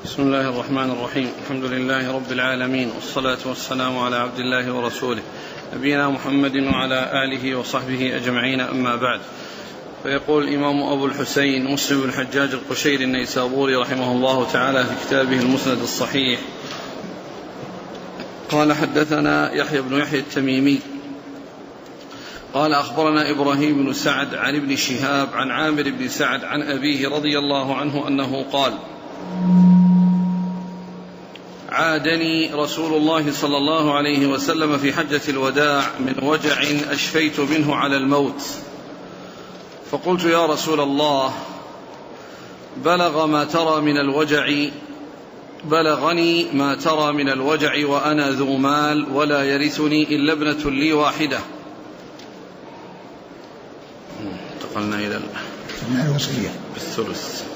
بسم الله الرحمن الرحيم. الحمد لله رب العالمين، والصلاة والسلام على عبد الله ورسوله نبينا محمد وعلى آله وصحبه أجمعين، أما بعد. فيقول الإمام أبو الحسين مسلم بن الحجاج القشيري النيسابوري رحمه الله تعالى في كتابه المسند الصحيح: قال حدثنا يحيى بن يحيى التميمي قال أخبرنا إبراهيم بن سعد عن ابن شهاب عن عامر بن سعد عن أبيه رضي الله عنه أنه قال: عادني رسول الله صلى الله عليه وسلم في حجة الوداع من وجع أشفيت منه على الموت، فقلت: يا رسول الله، بلغني ما ترى من الوجع وأنا ذو مال ولا يرثني إلا ابنة لي واحدة. انتقلنا إلى الوصية بالثلث.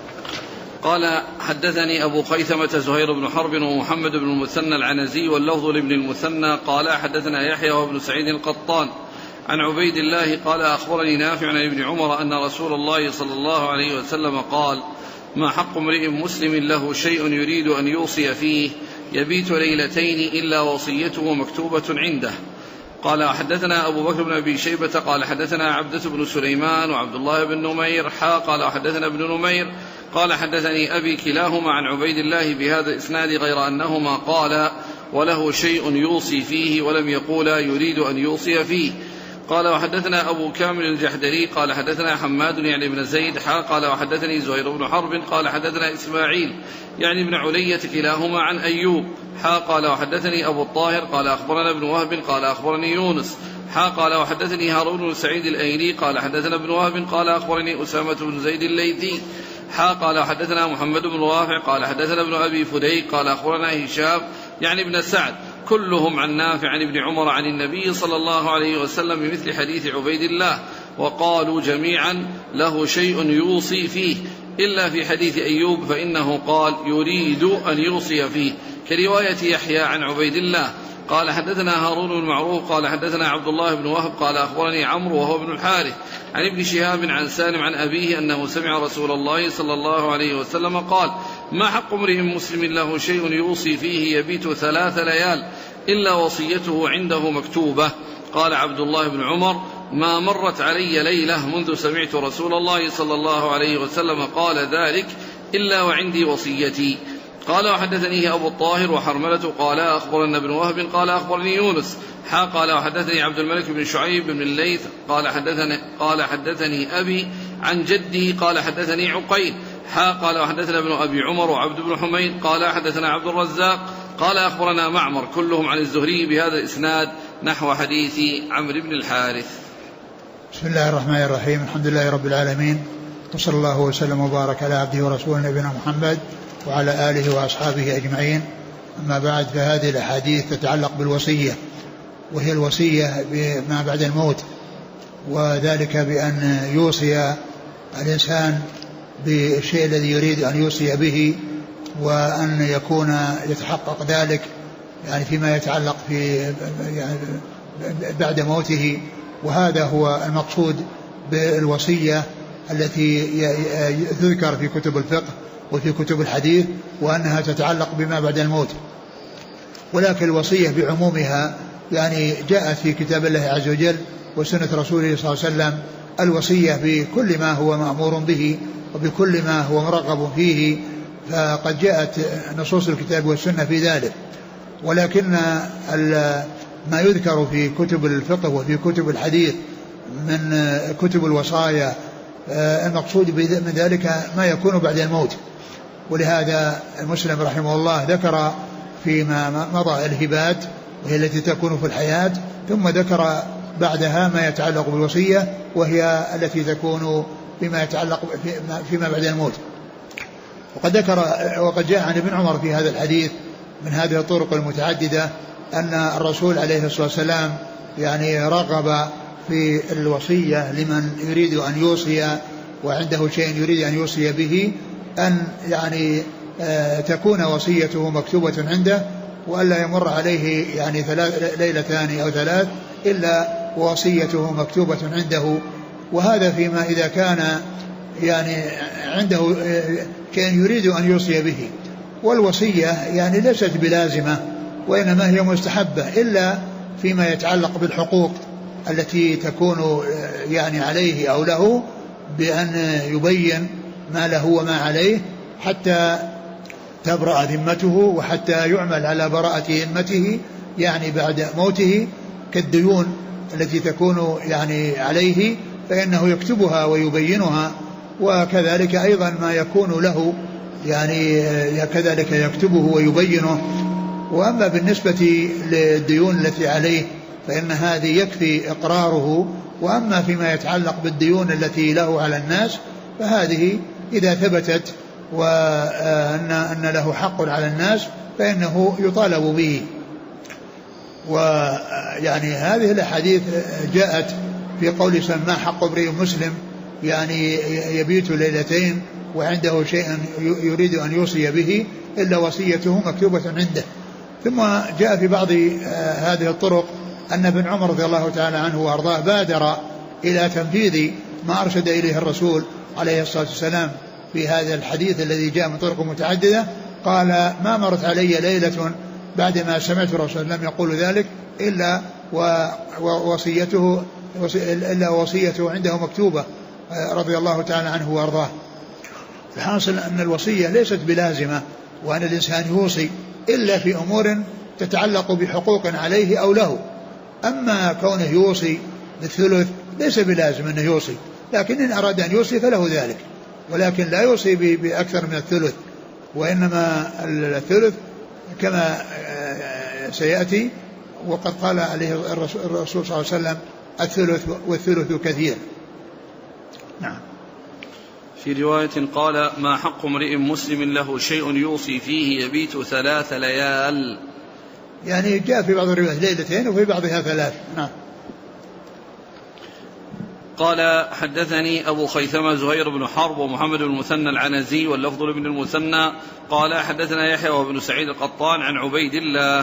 قال: حدثني أبو خيثمة زهير بن حرب ومحمد بن المثنى العنزي واللفظ لابن المثنى قال: حدثنا يحيى وابن سعيد القطان عن عبيد الله قال: أخبرني نافع عن ابن عمر أن رسول الله صلى الله عليه وسلم قال: ما حق امرئ مسلم له شيء يريد أن يوصي فيه يبيت ليلتين إلا وصيته مكتوبة عنده. قال: حدثنا أبو بكر بن أبي شيبة قال: حدثنا عبدة بن سليمان وعبد الله بن نمير قال: حدثنا ابن نمير قال: حدثني أبي كلاهما عن عبيد الله بهذا الإسناد غير أنهما قال: وله شيء يوصي فيه ولم يقولا يريد أن يوصي فيه. قال: وحدثنا أبو كامل الجحدري قال: حدثنا حماد يعني بن زيد قال: وحدثني زهير بن حرب قال: حدثنا إسماعيل يعني بن علية كلاهما عن أيوب قال: وحدثني أبو الطاهر قال: أخبرنا ابن وهب قال: أخبرني يونس قال: وحدثني هارون بن سعيد الأيلي قال: حدثنا ابن وهب قال: أخبرني أسامة بن زيد الليثي قال: وحدثنا محمد بن رافع قال: حدثنا ابن أبي فديك قال: أخبرنا هشام يعني ابن سعد كلهم عن نافع عن ابن عمر عن النبي صلى الله عليه وسلم بمثل حديث عبيد الله، وقالوا جميعا: له شيء يوصي فيه، إلا في حديث أيوب فإنه قال: يريد أن يوصي فيه، كرواية يحيى عن عبيد الله. قال: حدثنا هارون بن معروف قال: حدثنا عبد الله بن وهب قال: أخبرني عمرو وهو ابن الحارث عن ابن شهاب عن سالم عن أبيه أنه سمع رسول الله صلى الله عليه وسلم قال: ما حق امرئ مسلم له شيء يوصي فيه يبيت 3 ليال إلا وصيته عنده مكتوبة. قال عبد الله بن عمر: ما مرت علي ليلة منذ سمعت رسول الله صلى الله عليه وسلم قال ذلك إلا وعندي وصيتي. قال: وحدثنيه أبو الطاهر وحرملة قال: أخبرنا ابن وهب قال: أخبرني يونس قال: وحدثني عبد الملك بن شعيب بن الليث قال: حدثني أبي عن جدي قال: حدثني عقيل قال: وحدثنا ابن أبي عمر وعبد بن حميد قال: حدثنا عبد الرزاق قال: أخبرنا معمر كلهم عن الزهري بهذا الإسناد نحو حديث عمرو بن الحارث. بسم الله الرحمن الرحيم. الحمد لله رب العالمين، وصلى الله وسلم وبارك على عبده ورسوله نبينا محمد وعلى آله وأصحابه أجمعين، أما بعد. فهذه الأحاديث تتعلق بالوصية، وهي الوصية بما بعد الموت، وذلك بأن يوصي الإنسان بالشيء الذي يريد أن يوصي به، وأن يكون يتحقق ذلك يعني فيما يتعلق يعني بعد موته. وهذا هو المقصود بالوصية التي تذكر في كتب الفقه وفي كتب الحديث، وأنها تتعلق بما بعد الموت. ولكن الوصية بعمومها يعني جاءت في كتاب الله عز وجل وسنة رسوله صلى الله عليه وسلم الوصية بكل ما هو مأمور به وبكل ما هو مرغب فيه، فقد جاءت نصوص الكتاب والسنة في ذلك. ولكن ما يذكر في كتب الفقه وفي كتب الحديث من كتب الوصايا المقصود من ذلك ما يكون بعد الموت. ولهذا المسلم رحمه الله ذكر فيما مضى الهبات وهي التي تكون في الحياة، ثم ذكر بعدها ما يتعلق بالوصية وهي التي تكون بما يتعلق فيما بعد الموت. وقد جاء عن ابن عمر في هذا الحديث من هذه الطرق المتعددة أن الرسول عليه الصلاة والسلام يعني رغب في الوصية لمن يريد أن يوصي وعنده شيء يريد أن يوصي به، أن يعني تكون وصيته مكتوبة عنده، وألا يمر عليه يعني 3 ليلتان أو 3 إلا وصيته مكتوبة عنده. وهذا فيما إذا كان يعني عنده كان يريد أن يوصي به. والوصية يعني ليست بلازمة، وإنما هي مستحبة إلا فيما يتعلق بالحقوق التي تكون يعني عليه أو له، بأن يبين ما له وما عليه حتى تبرأ ذمته، وحتى يعمل على براءة ذمته يعني بعد موته، كالديون التي تكون يعني عليه فإنه يكتبها ويبينها، وكذلك أيضا ما يكون له يعني كذلك يكتبه ويبينه. وأما بالنسبة للديون التي عليه فإن هذه يكفي إقراره، وأما فيما يتعلق بالديون التي له على الناس فهذه إذا ثبتت وأن له حق على الناس فإنه يطالب به. ويعني هذه الأحاديث جاءت في قول ما حق امرئ مسلم يعني يبيت ليلتين وعنده شيء يريد أن يوصي به إلا وصيته مكتوبة عنده. ثم جاء في بعض هذه الطرق أن ابن عمر رضي الله تعالى عنه وأرضاه بادر إلى تنفيذ ما أرشد إليه الرسول عليه الصلاة والسلام في هذا الحديث الذي جاء من طرق متعددة. قال ما مرت علي ليلة بعدما سمعت الرسول لم يقول ذلك إلا وصيته عنده مكتوبة رضي الله تعالى عنه وأرضاه. الحاصل أن الوصية ليست بلازمة، وأن الإنسان يوصي إلا في أمور تتعلق بحقوق عليه أو له. أما كونه يوصي بالثلث ليس بلازم أنه يوصي، لكن إن أراد أن يوصي فله ذلك، ولكن لا يوصي بأكثر من الثلث، وإنما الثلث كما سيأتي. وقد قال عليه الرسول صلى الله عليه وسلم الثلث والثلث كثير. نعم. في رواية قال ما حق امرئ مسلم له شيء يوصي فيه يبيت 3 ليال، يعني جاء في بعض الروايات ليلتين وفي بعضها 3. نعم. قال حدثني أبو خيثمة زهير بن حرب ومحمد بن المثنى العنزي واللفظ لابن المثنى قال حدثنا يحيى وابن سعيد القطان عن عبيد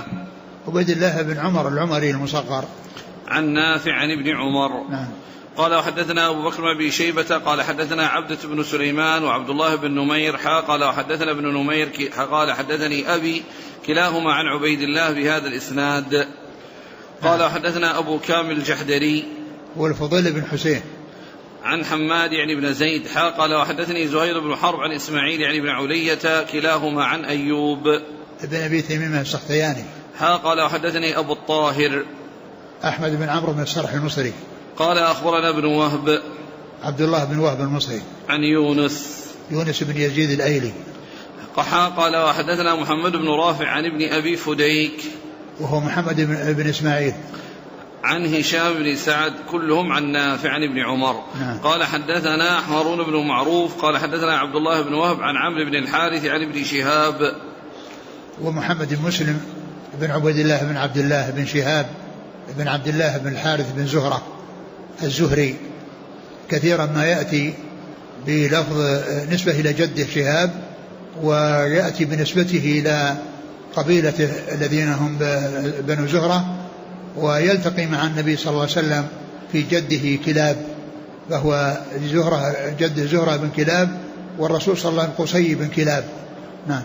الله بن عمر العمري المصغر عن نافع عن ابن عمر. نعم. قال وحدثنا أبو بكر بن أبي شيبة قال حدثنا عبدة بن سليمان وعبد الله بن نمير قال وحدثنا ابن نمير قال حدثني أبي كلاهما عن عبيد الله بهذا الإسناد. قال وحدثنا أبو كامل الجحدري والفضيل بن حسين عن حماد يعني بن زيد قال وحدثني زهير بن حرب عن إسماعيل يعني بن علية كلاهما عن أيوب ابن أبي تميمة السختياني قال وحدثني أبو الطاهر أحمد بن عمرو بن السرح المصري قال أخبرنا ابن وهب عبد الله بن وهب المصري عن يونس بن يزيد الأيلي قال وحدثنا محمد بن رافع عن ابن أبي فديك وهو محمد بن إسماعيل عن هشام بن سعد كلهم عن نافع عن ابن عمر. نعم. قال حدثنا هارون بن معروف قال حدثنا عبد الله بن وهب عن عمرو بن الحارث عن ابن شهاب ومحمد بن مسلم بن عبيد الله بن عبد الله بن شهاب بن عبد الله بن الحارث بن زهرة الزهري كثيرا ما يأتي بلفظ نسبة إلى جده شهاب، ويأتي بنسبته إلى قبيلته الذين هم بنو زهرة، ويلتقي مع النبي صلى الله عليه وسلم في جده كلاب، فهو جد زهرة بن كلاب، والرسول صلى الله عليه وسلم قصي بن كلاب. نعم.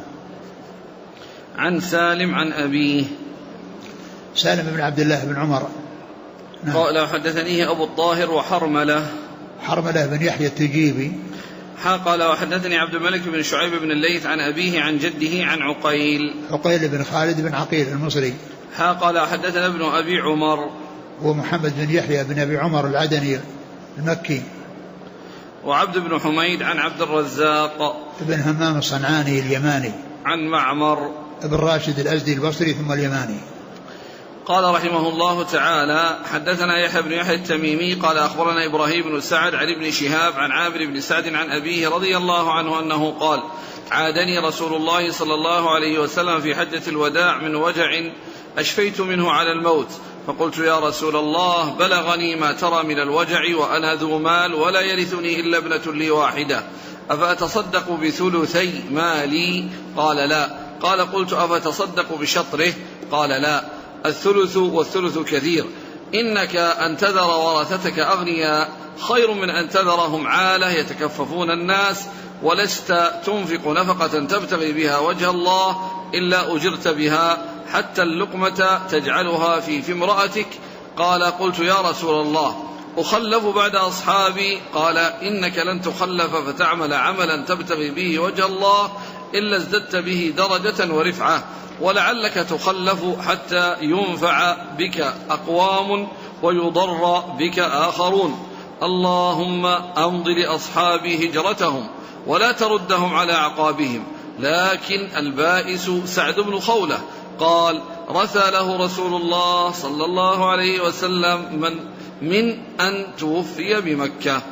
عن سالم عن أبيه سالم بن عبد الله بن عمر. نعم. قال حدثنيه أبو الطاهر وحرملة بن يحيى التجيبي قال وحدثني عبد الملك بن شعيب بن الليث عن أبيه عن جده عن عقيل بن خالد بن عقيل المصري قال حدثنا ابن أبي عمر ومحمد بن يحيى بن أبي عمر العدني المكي وعبد بن حميد عن عبد الرزاق بن همام الصنعاني اليماني عن معمر بن راشد الأزدي البصري ثم اليماني. قال رحمه الله تعالى حدثنا يحيى بن يحيى التميمي قال أخبرنا إبراهيم بن سعد عن ابن شهاب عن عامر بن سعد عن أبيه رضي الله عنه أنه قال عادني رسول الله صلى الله عليه وسلم في حجة الوداع من وجع أشفيت منه على الموت، فقلت يا رسول الله بلغني ما ترى من الوجع وأنا ذو مال ولا يرثني إلا ابنة لي واحدة، أفأتصدق بثلثي مالي؟ قال لا. قال قلت أفتصدق بشطره؟ قال لا. الثلث والثلث كثير. إنك أن تذر ورثتك أغنياء خير من أن تذرهم عالة يتكففون الناس، ولست تنفق نفقة تبتغي بها وجه الله إلا أجرت بها، حتى اللقمة تجعلها في امرأتك. قال: قلت: يا رسول الله، أخلف بعد أصحابي؟ قال: إنك لن تخلف فتعمل عملا تبتغي به وجه الله إلا ازددت به درجة ورفعة، ولعلك تخلف حتى ينفع بك أقوام ويضر بك آخرون. اللهم أمض لأصحابي هجرتهم ولا تردهم على أعقابهم. لكن البائس سعد بن خولة قال: رثى له رسول الله صلى الله عليه وسلم من أن توفي بمكة.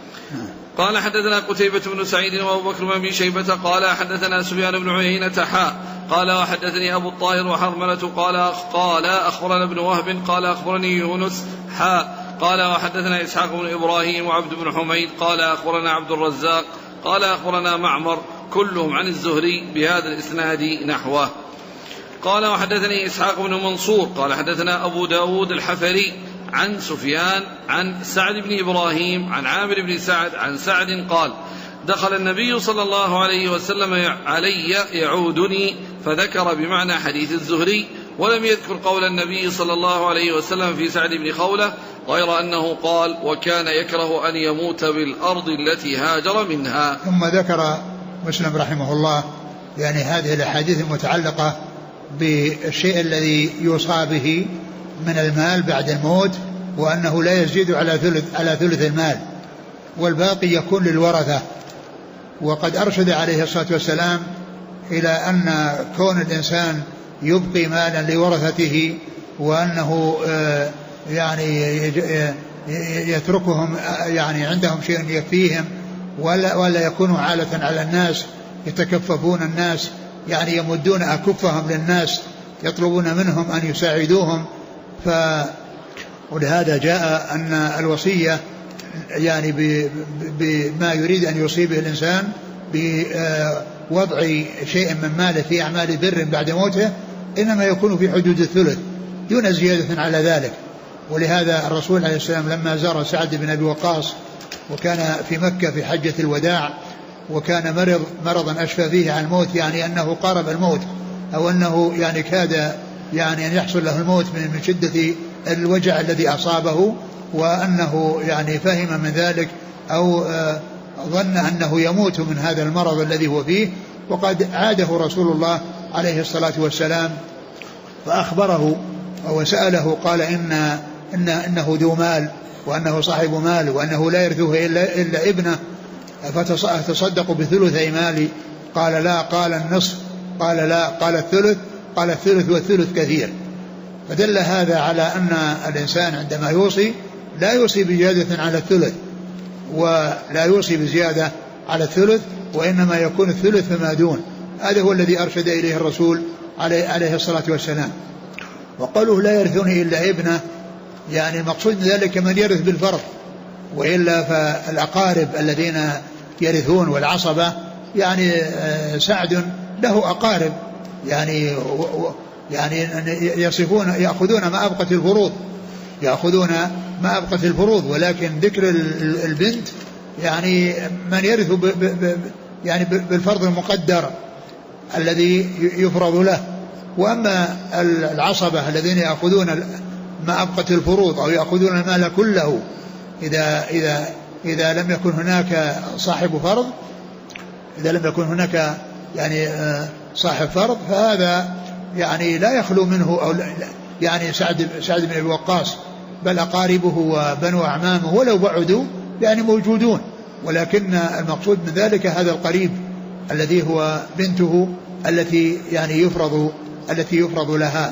قال: حدثنا قتيبة بن سعيد وأبو بكر بن أبي شيبة قال: حدثنا سفيان بن عيينة قال: وحدثني أبو الطاهر وحرملة قال أخبرنا ابن وهب قال أخبرني يونس قال: وحدثنا إسحاق بن إبراهيم وعبد بن حميد قال أخبرنا عبد الرزاق قال أخبرنا معمر كلهم عن الزهري بهذا الإسناد نحوه. قال: وحدثني إسحاق بن منصور قال حدثنا أبو داود الحفري عن سفيان عن سعد بن إبراهيم عن عامر بن سعد عن سعد قال: دخل النبي صلى الله عليه وسلم علي يعودني، فذكر بمعنى حديث الزهري، ولم يذكر قول النبي صلى الله عليه وسلم في سعد بن خولة، غير أنه قال: وكان يكره أن يموت بالأرض التي هاجر منها. ثم ذكر مسلم رحمه الله يعني هذه الأحاديث المتعلقة بالشيء الذي يوصى به من المال بعد الموت، وأنه لا يزيد على ثلث المال، والباقي يكون للورثة. وقد أرشد عليه الصلاة والسلام إلى أن كون الإنسان يبقي مالا لورثته، وأنه يعني يتركهم يعني عندهم شيء يكفيهم، ولا يكونوا عالة على الناس يتكففون الناس، يعني يمدون أكفهم للناس يطلبون منهم أن يساعدوهم. ولهذا جاء أن الوصية يعني بما يريد أن يصيب الإنسان بوضع شيء من ماله في أعمال بر بعد موته إنما يكون في حدود الثلث دون زيادة على ذلك. ولهذا الرسول عليه السلام لما زار سعد بن أبي وقاص وكان في مكة في حجة الوداع، وكان مرضا أشفى فيه عن الموت، يعني أنه قارب الموت، أو أنه يعني كاد يعني أن يحصل له الموت من شدة الوجع الذي أصابه، وأنه يعني فهم من ذلك أو ظن أنه يموت من هذا المرض الذي هو فيه، وقد عاده رسول الله عليه الصلاة والسلام فأخبره وسأله، قال إنه ذو مال، وأنه صاحب مال، وأنه لا يرثه إلا ابنه، فتصدق بثلثي مالي. قال: لا. قال: النصف. قال: لا. قال: الثلث. قال: الثلث والثلث كثير. فدل هذا على أن الإنسان عندما يوصي لا يوصي بزيادة على الثلث، ولا يوصي بزيادة على الثلث، وإنما يكون الثلث فما دون. هذا هو الذي أرشد إليه الرسول عليه الصلاة والسلام. وقالوا: لا يرثني إلا ابنه، يعني المقصود من ذلك من يرث بالفرض، وإلا فالأقارب الذين يرثون والعصبة، يعني سعد له أقارب يعني يصفون يأخذون ما أبقت الفروض، ولكن ذكر البنت يعني من يرث يعني بالفرض المقدر الذي يفرض له. وأما العصبة الذين يأخذون ما أبقت الفروض أو يأخذون المال كله إذا لم يكن هناك صاحب فرض، إذا لم يكن هناك يعني صاحب فرض، فهذا يعني لا يخلو منه أو يعني سعد بن أبي وقاص، بل أقاربه وبنو أعمامه ولو بعدوا يعني موجودون، ولكن المقصود من ذلك هذا القريب الذي هو بنته التي يعني يفرض لها.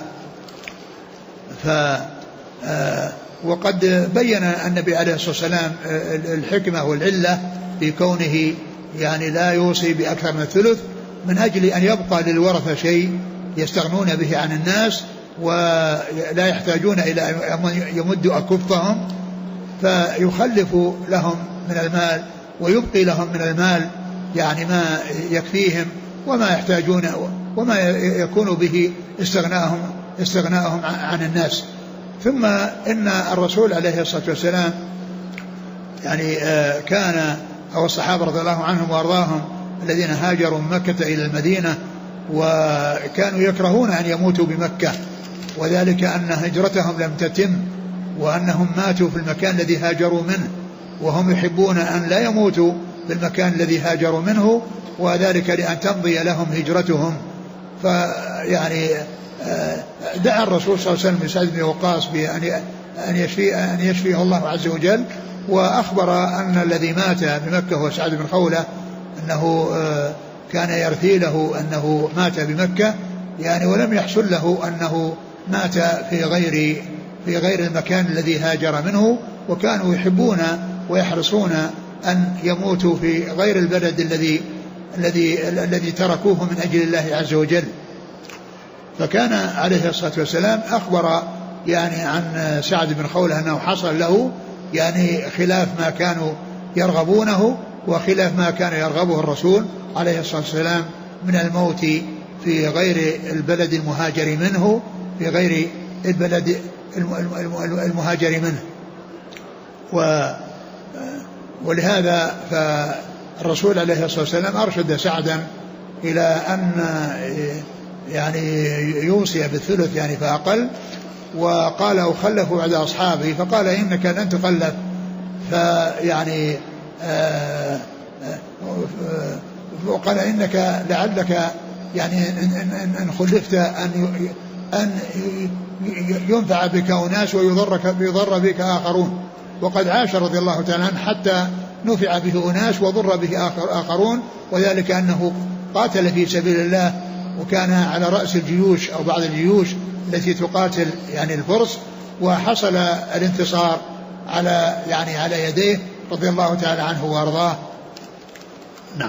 وقد بين النبي عليه الصلاة والسلام الحكمة والعلة في كونه يعني لا يوصي بأكثر من الثلث، من أجل أن يبقى للورثة شيء يستغنون به عن الناس، ولا يحتاجون إلى أن يمدوا أكفهم، فيخلف لهم من المال ويبقي لهم من المال يعني ما يكفيهم وما يحتاجون وما يكون به استغناءهم عن الناس. ثم إن الرسول عليه الصلاة والسلام يعني كان أو الصحابة رضي الله عنهم وأرضاهم الذين هاجروا من مكة إلى المدينة وكانوا يكرهون أن يموتوا بمكة، وذلك أن هجرتهم لم تتم وأنهم ماتوا في المكان الذي هاجروا منه، وهم يحبون أن لا يموتوا بالمكان الذي هاجروا منه، وذلك لأن تمضي لهم هجرتهم. فيعني دعا الرسول صلى الله عليه وسلم سعد بن وقاص بأن يشفيه الله عز وجل، وأخبر أن الذي مات بمكة هو سعد بن خولة أنه كان يرثي له أنه مات بمكة يعني، ولم يحصل له أنه مات في غير المكان الذي هاجر منه، وكانوا يحبون ويحرصون أن يموتوا في غير البلد الذي تركوه من أجل الله عز وجل. فكان عليه الصلاة والسلام أخبر يعني عن سعد بن خولة أنه حصل له يعني خلاف ما كانوا يرغبونه وخلاف ما كان يرغبه الرسول عليه الصلاة والسلام من الموت في غير البلد المهاجر منه، في غير البلد المهاجر منه. ولهذا فالرسول عليه الصلاة والسلام أرشد سعدا إلى أن يعني يوصي بالثلث يعني فأقل، وقال أخلفوا بعد أصحابي، فقال إنك لن تخلف، فيعني وقال إنك لعلك يعني إن خلفت أن ينفع بك أناس ويضر بك آخرون، وقد عاش رضي الله تعالى عنه حتى نفع به أناس وضر به آخرون، وذلك أنه قاتل في سبيل الله وكان على رأس الجيوش أو بعض الجيوش التي تقاتل يعني الفرس، وحصل الانتصار على يديه رضي الله تعالى عنه وأرضاه. نعم.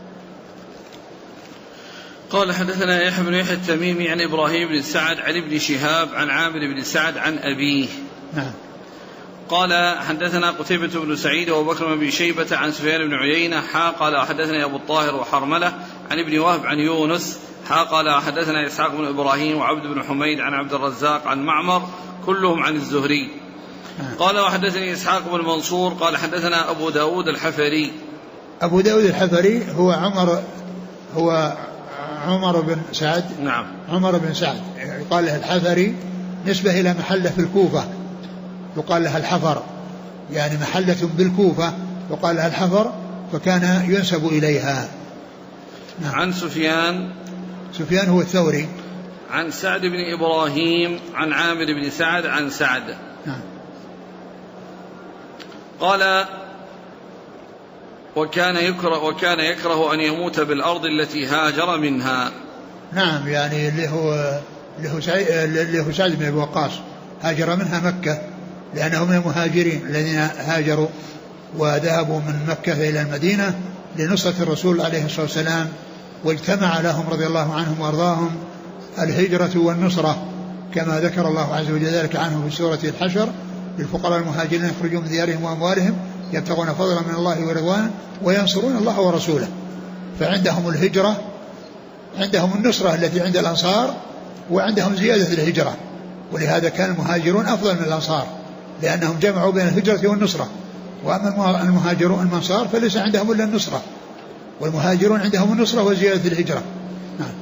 قال حدثنا يحيى بن يحيى التميمي عن إبراهيم بن سعد عن ابن شهاب عن عامر بن سعد عن أبيه. نعم. قال حدثنا قتيبة بن سعيد وبكر بن شيبة عن سفيان بن عيينة قال حدثنا أبو الطاهر وحرملة عن ابن وهب عن يونس قال حدثنا إسحاق بن إبراهيم وعبد بن حميد عن عبد الرزاق عن معمر كلهم عن الزهري. قال وحدثني إسحاق بن منصور قال حدثنا أبو داود الحفري. أبو داود الحفري هو عمر بن سعد. نعم. عمر بن سعد يقال له الحفري نسبة إلى محلة في الكوفة يقال لها الحفر، يعني محلة بالكوفة يقال لها الحفر، فكان ينسب إليها. نعم. عن سفيان هو الثوري عن سعد بن إبراهيم عن عامر بن سعد عن سعد. نعم. قال وكان يكره أن يموت بالأرض التي هاجر منها. نعم، يعني اللي هو سعد بن أبي وقاص هاجر منها مكة، لأنه من المهاجرين الذين هاجروا وذهبوا من مكة إلى المدينة لنصرة الرسول عليه الصلاة والسلام، واجتمع لهم رضي الله عنهم وارضاهم الهجرة والنصرة كما ذكر الله عز وجل ذلك عنه في سورة الحشر: للفقراء المهاجرين يخرجون من ديارهم وأموالهم يبتغون فضلا من الله ورضوانه وينصرون الله ورسوله. فعندهم الهجرة، عندهم النصرة التي عند الأنصار، وعندهم زيادة الهجرة، ولهذا كان المهاجرون أفضل من الأنصار لأنهم جمعوا بين الهجرة والنصرة. وأما المهاجرون الأنصار فليس عندهم إلا النصرة، والمهاجرون عندهم النصرة وزيادة الهجرة. نعم.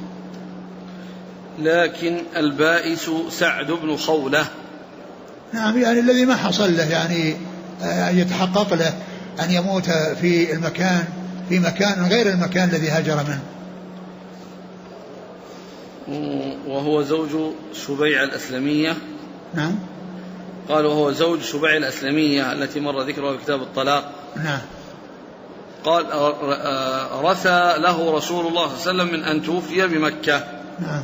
لكن البائس سعد بن خولة. نعم، يعني الذي ما حصل له يعني يتحقق له أن يموت في مكان غير المكان الذي هاجر منه. وهو زوج سبيع الأسلمية. نعم. قال وهو زوج سبيع الأسلمية التي مر ذكرها في كتاب الطلاق. نعم. قال رثى له رسول الله صلى الله عليه وسلم من أن توفي بمكة. نعم.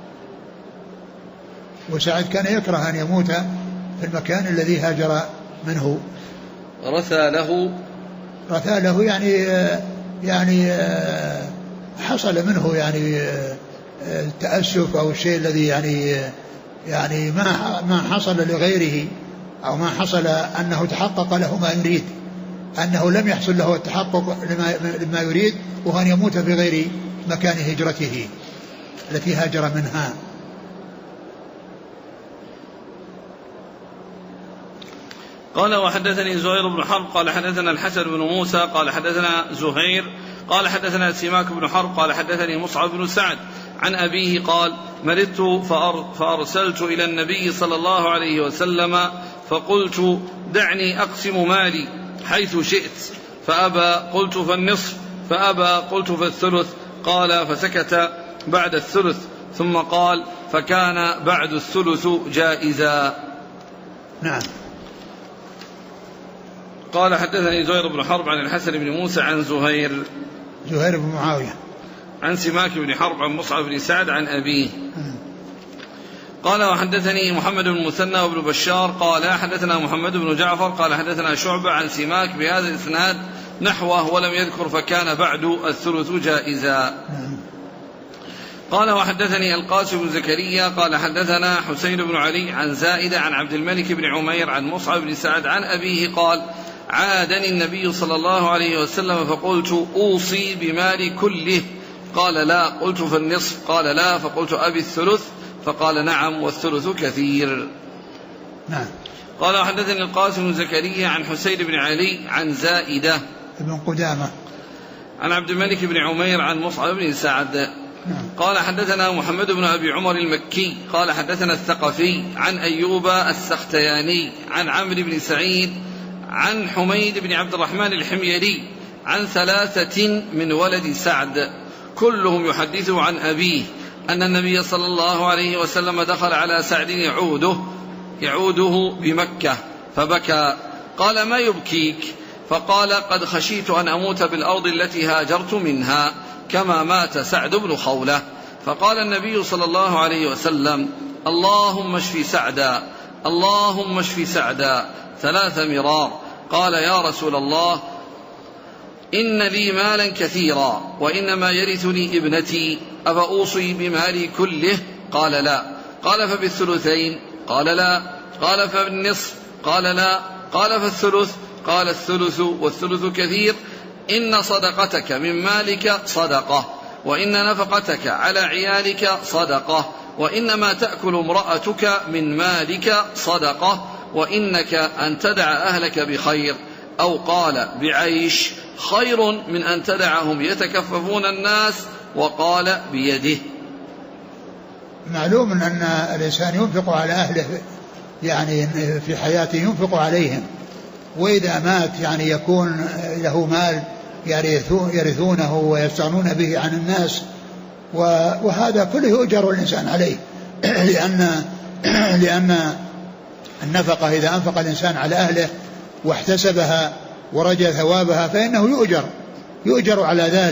وسعد كان يكره أن يموت في المكان الذي هاجر منه. رثى له يعني حصل منه يعني التأسف أو الشيء الذي يعني ما حصل لغيره، أو ما حصل أنه تحقق له ما يريد، أنه لم يحصل له التحقق لما يريد، وهو أن يموت في غير مكان هجرته التي هاجر منها. قال وحدثني زهير بن حرب قال حدثنا الحسن بن موسى قال حدثنا زهير قال حدثنا سماك بن حرب قال حدثني مصعب بن سعد عن أبيه قال مرضت فأرسلت إلى النبي صلى الله عليه وسلم فقلت دعني أقسم مالي حيث شئت فأبى، قلت فالنصف، فأبى، قلت فالثلث، قال فسكت بعد الثلث ثم قال فكان بعد الثلث جائزا. نعم. قال حدثني زهير بن حرب عن الحسن بن موسى عن زهير بن معاوية عن سماك بن حرب عن مصعب بن سعد عن أبيه. قال وحدثني محمد بن المثنى وابن بشار قال حدثنا محمد بن جعفر قال حدثنا شعبة عن سماك بهذا الإسناد نحوه ولم يذكر فكان بعد الثلث جائزا. قال وحدثني القاسم بن زكريا قال حدثنا حسين بن علي عن زائدة عن عبد الملك بن عمير عن مصعب بن سعد عن أبيه قال عادني النبي صلى الله عليه وسلم فقلت أوصي بمالي كله، قال لا، قلت فالنصف، قال لا، فقلت أبي الثلث، فقال نعم والثلث كثير. نعم. قال وحدثني القاسم بن زكريا عن حسين بن علي عن زائدة ابن قدامة عن عبد الملك بن عمير عن مصعب بن سعد. نعم. قال حدثنا محمد بن أبي عمر المكي قال حدثنا الثقفي عن أيوب السختياني عن عمرو بن سعيد عن حميد بن عبد الرحمن الحميري عن 3 من ولد سعد كلهم يحدثه عن أبيه أن النبي صلى الله عليه وسلم دخل على سعد يعوده بمكة فبكى، قال ما يبكيك؟ فقال قد خشيت أن أموت بالأرض التي هاجرت منها كما مات سعد بن خولة. فقال النبي صلى الله عليه وسلم اللهم اشف سعدا، اللهم اشف سعدا 3 مرار. قال يا رسول الله إن لي مالا كثيرا وإنما يرثني ابنتي أفأوصي بمالي كله؟ قال لا. قال فبالثلثين؟ قال لا. قال فبالنصف؟ قال لا. قال فالثلث؟ قال الثلث والثلث كثير. إن صدقتك من مالك صدقة، وإن نفقتك على عيالك صدقة، وإنما تأكل امرأتك من مالك صدقة، وإنك أن تدع أهلك بخير أو قال بعيش خير من أن تدعهم يتكففون الناس، وقال بيده. معلوم أن الإنسان ينفق على أهله يعني في حياته ينفق عليهم، وإذا مات يعني يكون له مال يرثونه ويستغنون به عن الناس، وهذا كله يؤجر الإنسان عليه لأن النفقة إذا أنفق الإنسان على أهله واحتسبها ورجى ثوابها فإنه يؤجر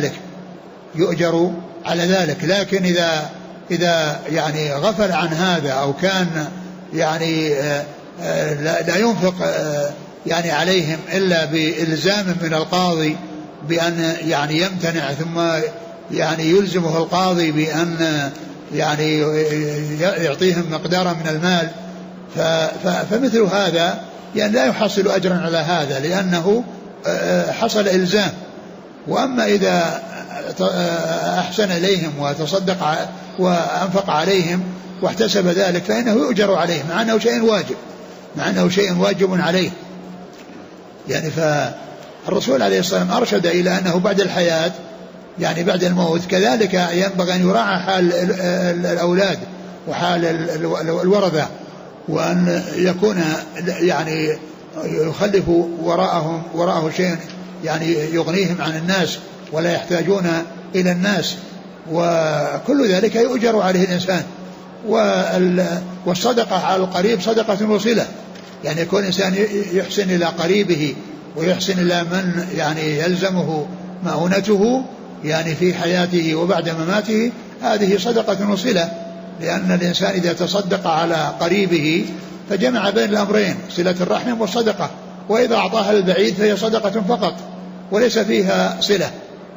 على ذلك. لكن إذا يعني غفل عن هذا أو كان يعني لا ينفق يعني عليهم إلا بإلزام من القاضي بأن يعني يمتنع، ثم يعني يلزمه القاضي بأن يعني يعطيهم مقدارا من المال، فمثل هذا يعني لا يحصل أجرا على هذا لأنه حصل إلزام. وأما إذا أحسن إليهم وتصدق وأنفق عليهم واحتسب ذلك فإنه يؤجر عليه مع أنه شيء واجب عليه. يعني فالرسول عليه الصلاة والسلام أرشد إلى أنه بعد الحياة يعني بعد الموت كذلك ينبغي أن يراعى حال الأولاد وحال الورثة، وأن يكون يعني يخلف وراءه شيء يعني يغنيهم عن الناس ولا يحتاجون إلى الناس، وكل ذلك يؤجر عليه الإنسان. والصدقة على القريب صدقة وصلة، يعني يكون الإنسان يحسن إلى قريبه ويحسن إلى من يعني يلزمه مؤونته يعني في حياته وبعد مماته، هذه صدقة وصلة، لأن الإنسان إذا تصدق على قريبه فجمع بين الأمرين صلة الرحم والصدقة، وإذا أعطاها البعيد فهي صدقة فقط وليس فيها صلة.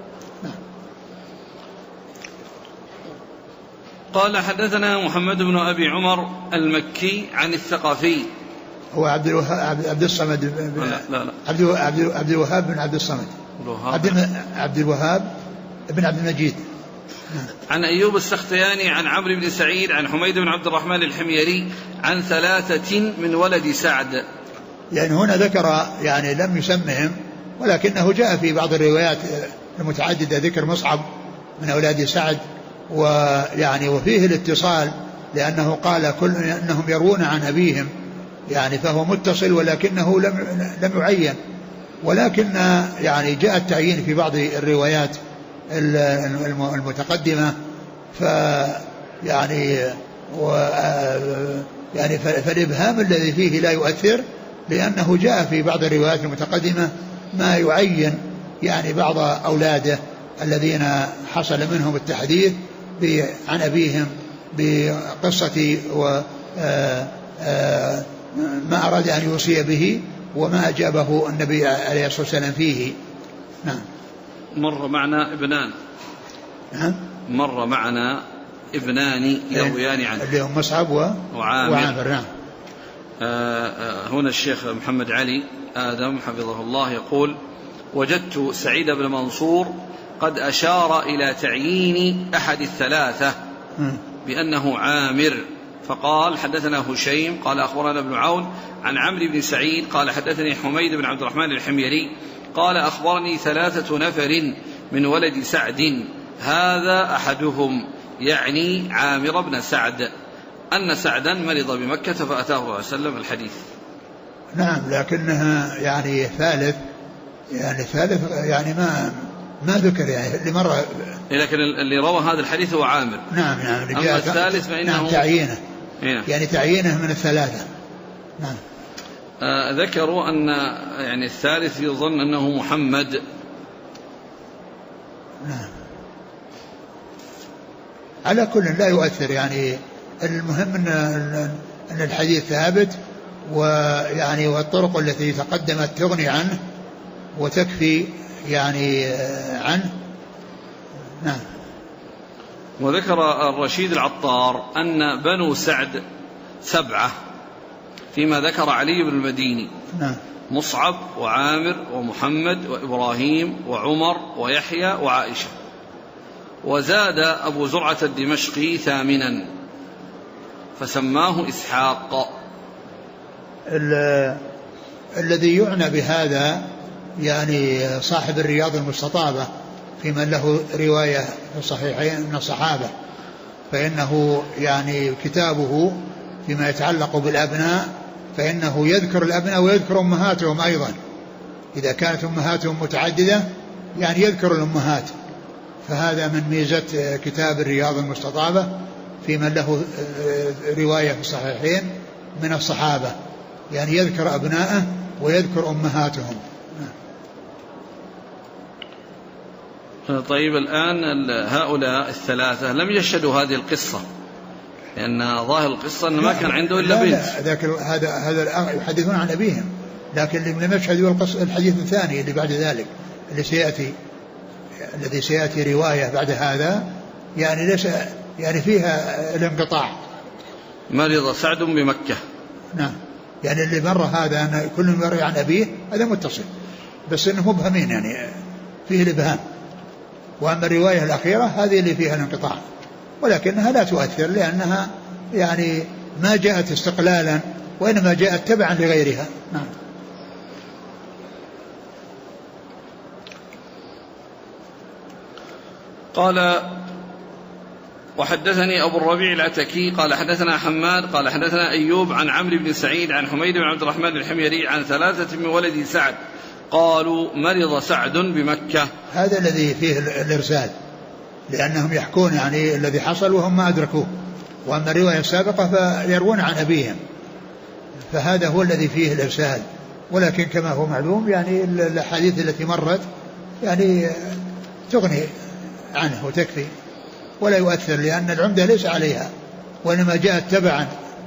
قال حدثنا محمد بن أبي عمر المكي عن الثقفي هو عبد الصمد عبد الوهاب بن عبد الصمد عبد الوهاب بن عبد المجيد عن أيوب السختياني عن عمرو بن سعيد عن حميد بن عبد الرحمن الحميري عن 3 من ولد سعد، يعني هنا ذكر يعني لم يسمهم، ولكنه جاء في بعض الروايات المتعددة ذكر مصعب من أولاد سعد، ويعني وفيه الاتصال لأنه قال كل أنهم يروون عن أبيهم، يعني فهو متصل ولكنه لم يعين، ولكن يعني جاء التعيين في بعض الروايات المتقدمة، يعني فالإبهام الذي فيه لا يؤثر، لأنه جاء في بعض الروايات المتقدمة ما يعين يعني بعض أولاده الذين حصل منهم التحديث عن أبيهم بقصة ما أراد أن يوصي به وما أجابه النبي عليه الصلاة والسلام فيه. نعم. مر معنا ابنان. نعم. مر معنا ابنان يرويان عنه اللي هم مصعب وعامر. نعم. هنا الشيخ محمد علي آدم حفظه الله يقول: وجدت سعيد بن منصور قد أشار إلى تعيين أحد الثلاثة بأنه عامر، فقال: حدثنا هشيم قال أخبرنا ابن عون عن عمرو بن سعيد قال حدثني حميد بن عبد الرحمن الحميري قال أخبرني 3 نفر من ولد سعد، هذا أحدهم يعني عامر بن سعد، أن سعدا مرض بمكة فأتاه الله عليه وسلم الحديث. نعم، لكنها يعني ثالث يعني ما ذكر يعني اللي مرة، لكن اللي روى هذا الحديث هو عامر. نعم. أما الثالث فإنه نعم تعيينه. يعني تعيينه من الثلاثة. نعم. ذكروا أن يعني الثالث يظن أنه محمد. نعم. على كل لا يؤثر، يعني المهم أن الحديث ثابت، ويعني والطرق التي تقدمت تغني عنه وتكفي يعني عنه. نعم. وذكر الرشيد العطار أن بنو سعد 7 فيما ذكر علي بن المديني. نعم. مصعب وعامر ومحمد وإبراهيم وعمر ويحيى وعائشة، وزاد أبو زرعة الدمشقي 8 فسماه إسحاق. الذي يعنى بهذا يعني صاحب الرياض المستطابة في من له رواية في الصحيحين من الصحابة، فإنه يعني كتابه فيما يتعلق بالأبناء فإنه يذكر الأبناء ويذكر أمهاتهم أيضا، إذا كانت أمهاتهم متعددة يعني يذكر الأمهات، فهذا من ميزة كتاب الرياض المستطابة في من له رواية في الصحيحين من الصحابة، يعني يذكر أبناءه ويذكر أمهاتهم. طيب، الآن هؤلاء الثلاثة لم يشهدوا هذه القصة، لأن ظاهر القصة أنه ما كان عنده إلا بنت. هذا يحدثون عن أبيهم، لكن لم يشهدوا الحديث الثاني اللي بعد ذلك الذي سيأتي رواية بعد هذا، يعني ليس يعني فيها الانقطاع. مرض سعد بمكة. نعم. يعني اللي مر هذا أن كل يروي عن أبيه هذا متصل، بس إنه مبهمين يعني فيه الإبهام. وأما الرواية الأخيرة هذه اللي فيها الانقطاع، ولكنها لا تؤثر لأنها يعني ما جاءت استقلالا وإنما جاءت تبعا لغيرها. نعم. قال: وحدثني أبو الربيع العتكي قال حدثنا حماد قال حدثنا أيوب عن عمرو بن سعيد عن حميد بن عبد الرحمن الحميري عن 3 من ولد سعد قالوا مرض سعد بمكة. هذا الذي فيه الإرسال، لأنهم يحكون يعني الذي حصل وهم ما أدركوه، وأما الرواية السابقة فيروون عن أبيهم، فهذا هو الذي فيه الإرسال. ولكن كما هو معلوم يعني الأحاديث التي مرت يعني تغني عنه وتكفي ولا يؤثر، لأن العمدة ليس عليها وإنما جاءت تبعا.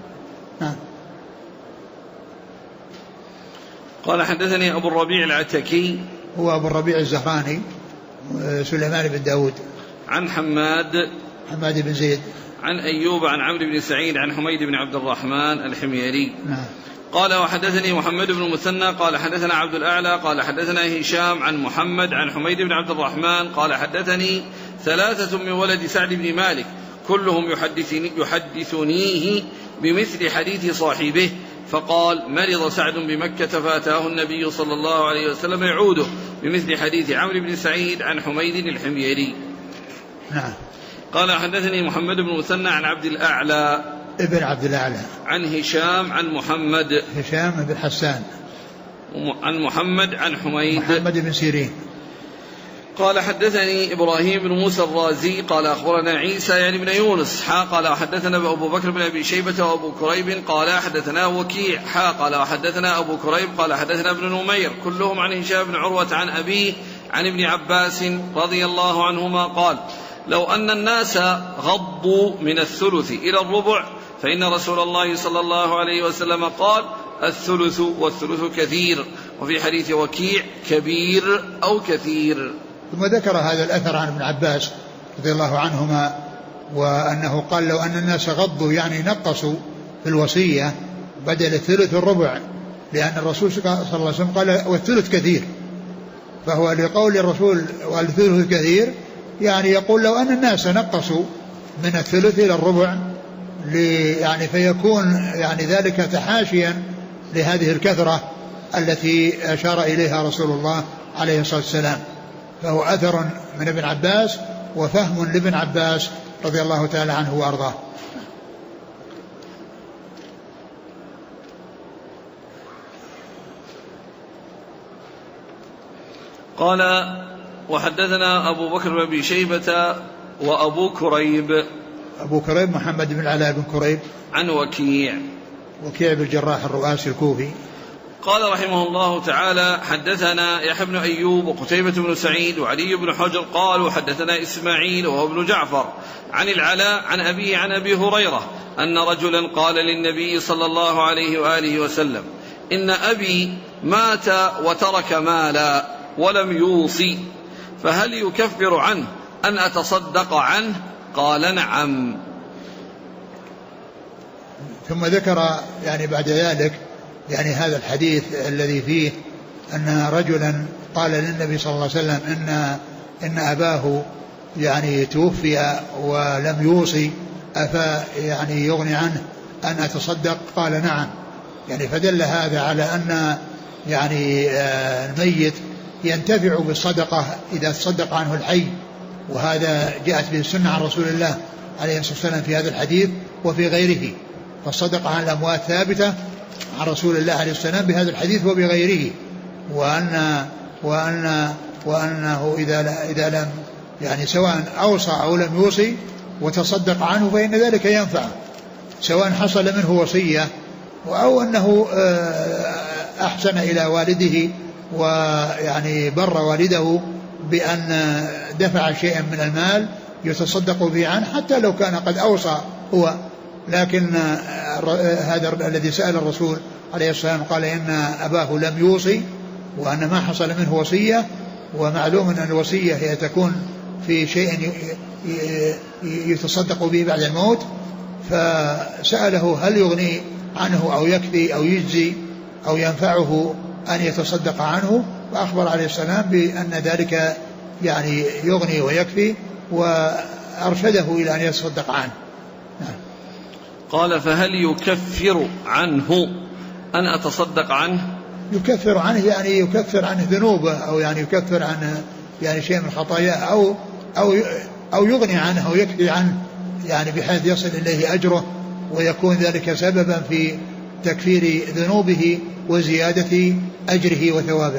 قال حدثني أبو الربيع العتكي، هو أبو الربيع الزهراني سليمان بن داود، عن حماد بن زيد، عن أيوب عن عمرو بن سعيد عن حميد بن عبد الرحمن الحميري. قال: وحدثني محمد بن المثنى قال حدثنا عبد الأعلى قال حدثنا هشام عن محمد عن حميد بن عبد الرحمن قال حدثني 3 من ولد سعد بن مالك كلهم يحدثنيه بمثل حديث صاحبه فقال: مرض سعد بمكة فأتاه النبي صلى الله عليه وسلم يعوده، بمثل حديث عمرو بن سعيد عن حميد الحميري. نعم. قال: حدثني محمد بن المثنى عن عبد الأعلى ابن عبد الأعلى عن هشام عن هشام بن حسان عن محمد عن حميد محمد بن سيرين. قال: حدثني إبراهيم بن موسى الرازي قال: أخبرنا عيسى يعني بن يونس قال: حدثنا أبو بكر بن أبي شيبة وأبو كريب قال: حدثنا وكيع قال: حدثنا أبو كريب قال: حدثنا ابن نمير كلهم عن هشام بن عروة عن أبيه عن ابن عباس رضي الله عنهما قال: لو أن الناس غضوا من الثلث إلى الربع فإن رسول الله صلى الله عليه وسلم قال: الثلث والثلث كثير. وفي حديث وكيع: كبير أو كثير. ثم ذكر هذا الأثر عن ابن عباس رضي الله عنهما، وأنه قال: لو أن الناس غضوا يعني نقصوا في الوصية بدل الثلث الربع، لأن الرسول صلى الله عليه وسلم قال: والثلث كثير، فهو لقول الرسول والثلث كثير يعني يقول لو أن الناس نقصوا من الثلث إلى الربع يعني فيكون يعني ذلك تحاشيا لهذه الكثرة التي أشار إليها رسول الله عليه الصلاة والسلام. فهو أثر من ابن عباس وفهم لابن عباس رضي الله تعالى عنه وأرضاه. قال: وحدثنا أبو بكر بن أبي شيبة وأبو كريب. أبو كريب محمد بن العلاء بن كريب عن وكيع بن الجراح الرؤاسي الكوفي. قال رحمه الله تعالى: حدثنا يحيى بن أيوب وقتيبة بن سعيد وعلي بن حجر قالوا: حدثنا إسماعيل وهو ابن جعفر عن العلاء عن أبيه عن أبي هريرة أن رجلا قال للنبي صلى الله عليه وآله وسلم: إن أبي مات وترك مالا ولم يوصي، فهل يكفر عنه أن أتصدق عنه؟ قال: نعم. ثم ذكر يعني بعد ذلك يعني هذا الحديث الذي فيه أن رجلا قال للنبي صلى الله عليه وسلم إن أباه يعني توفي ولم يوصي، أفا يعني يغني عنه أن أتصدق؟ قال: نعم. يعني فدل هذا على أن يعني الميت ينتفع بالصدقة إذا تصدق عنه الحي، وهذا جاءت به السنة عن رسول الله عليه الصلاة والسلام في هذا الحديث وفي غيره. فالصدقة عن الأموات ثابتة عن رسول الله عليه الصلاة والسلام بهذا الحديث وبغيره، وأنه إذا لم يعني سواء أوصى أو لم يوصي وتصدق عنه فإن ذلك ينفع، سواء حصل منه وصية أو أنه أحسن إلى والده ويعني بر والده بأن دفع شيئا من المال يتصدق به عنه حتى لو كان قد أوصى هو. لكن هذا الذي سأل الرسول عليه الصلاة والسلام قال إن أباه لم يوصي وأن ما حصل منه وصية، ومعلوم أن الوصية هي تكون في شيء يتصدق به بعد الموت، فسأله هل يغني عنه أو يكفي أو يجزي أو ينفعه أن يتصدق عنه، فأخبر عليه السلام بأن ذلك يعني يغني ويكفي، وأرشده إلى أن يتصدق عنه. قال: فهل يكفر عنه أن أتصدق عنه؟ يكفر عنه يعني يكفر عنه ذنوبه، أو يعني يكفر عنه يعني شيء من خطاياه، أو يغني عنه أو يكفي عنه، يعني بحيث يصل إليه أجره ويكون ذلك سببا في تكفير ذنوبه وزيادة أجره وثوابه.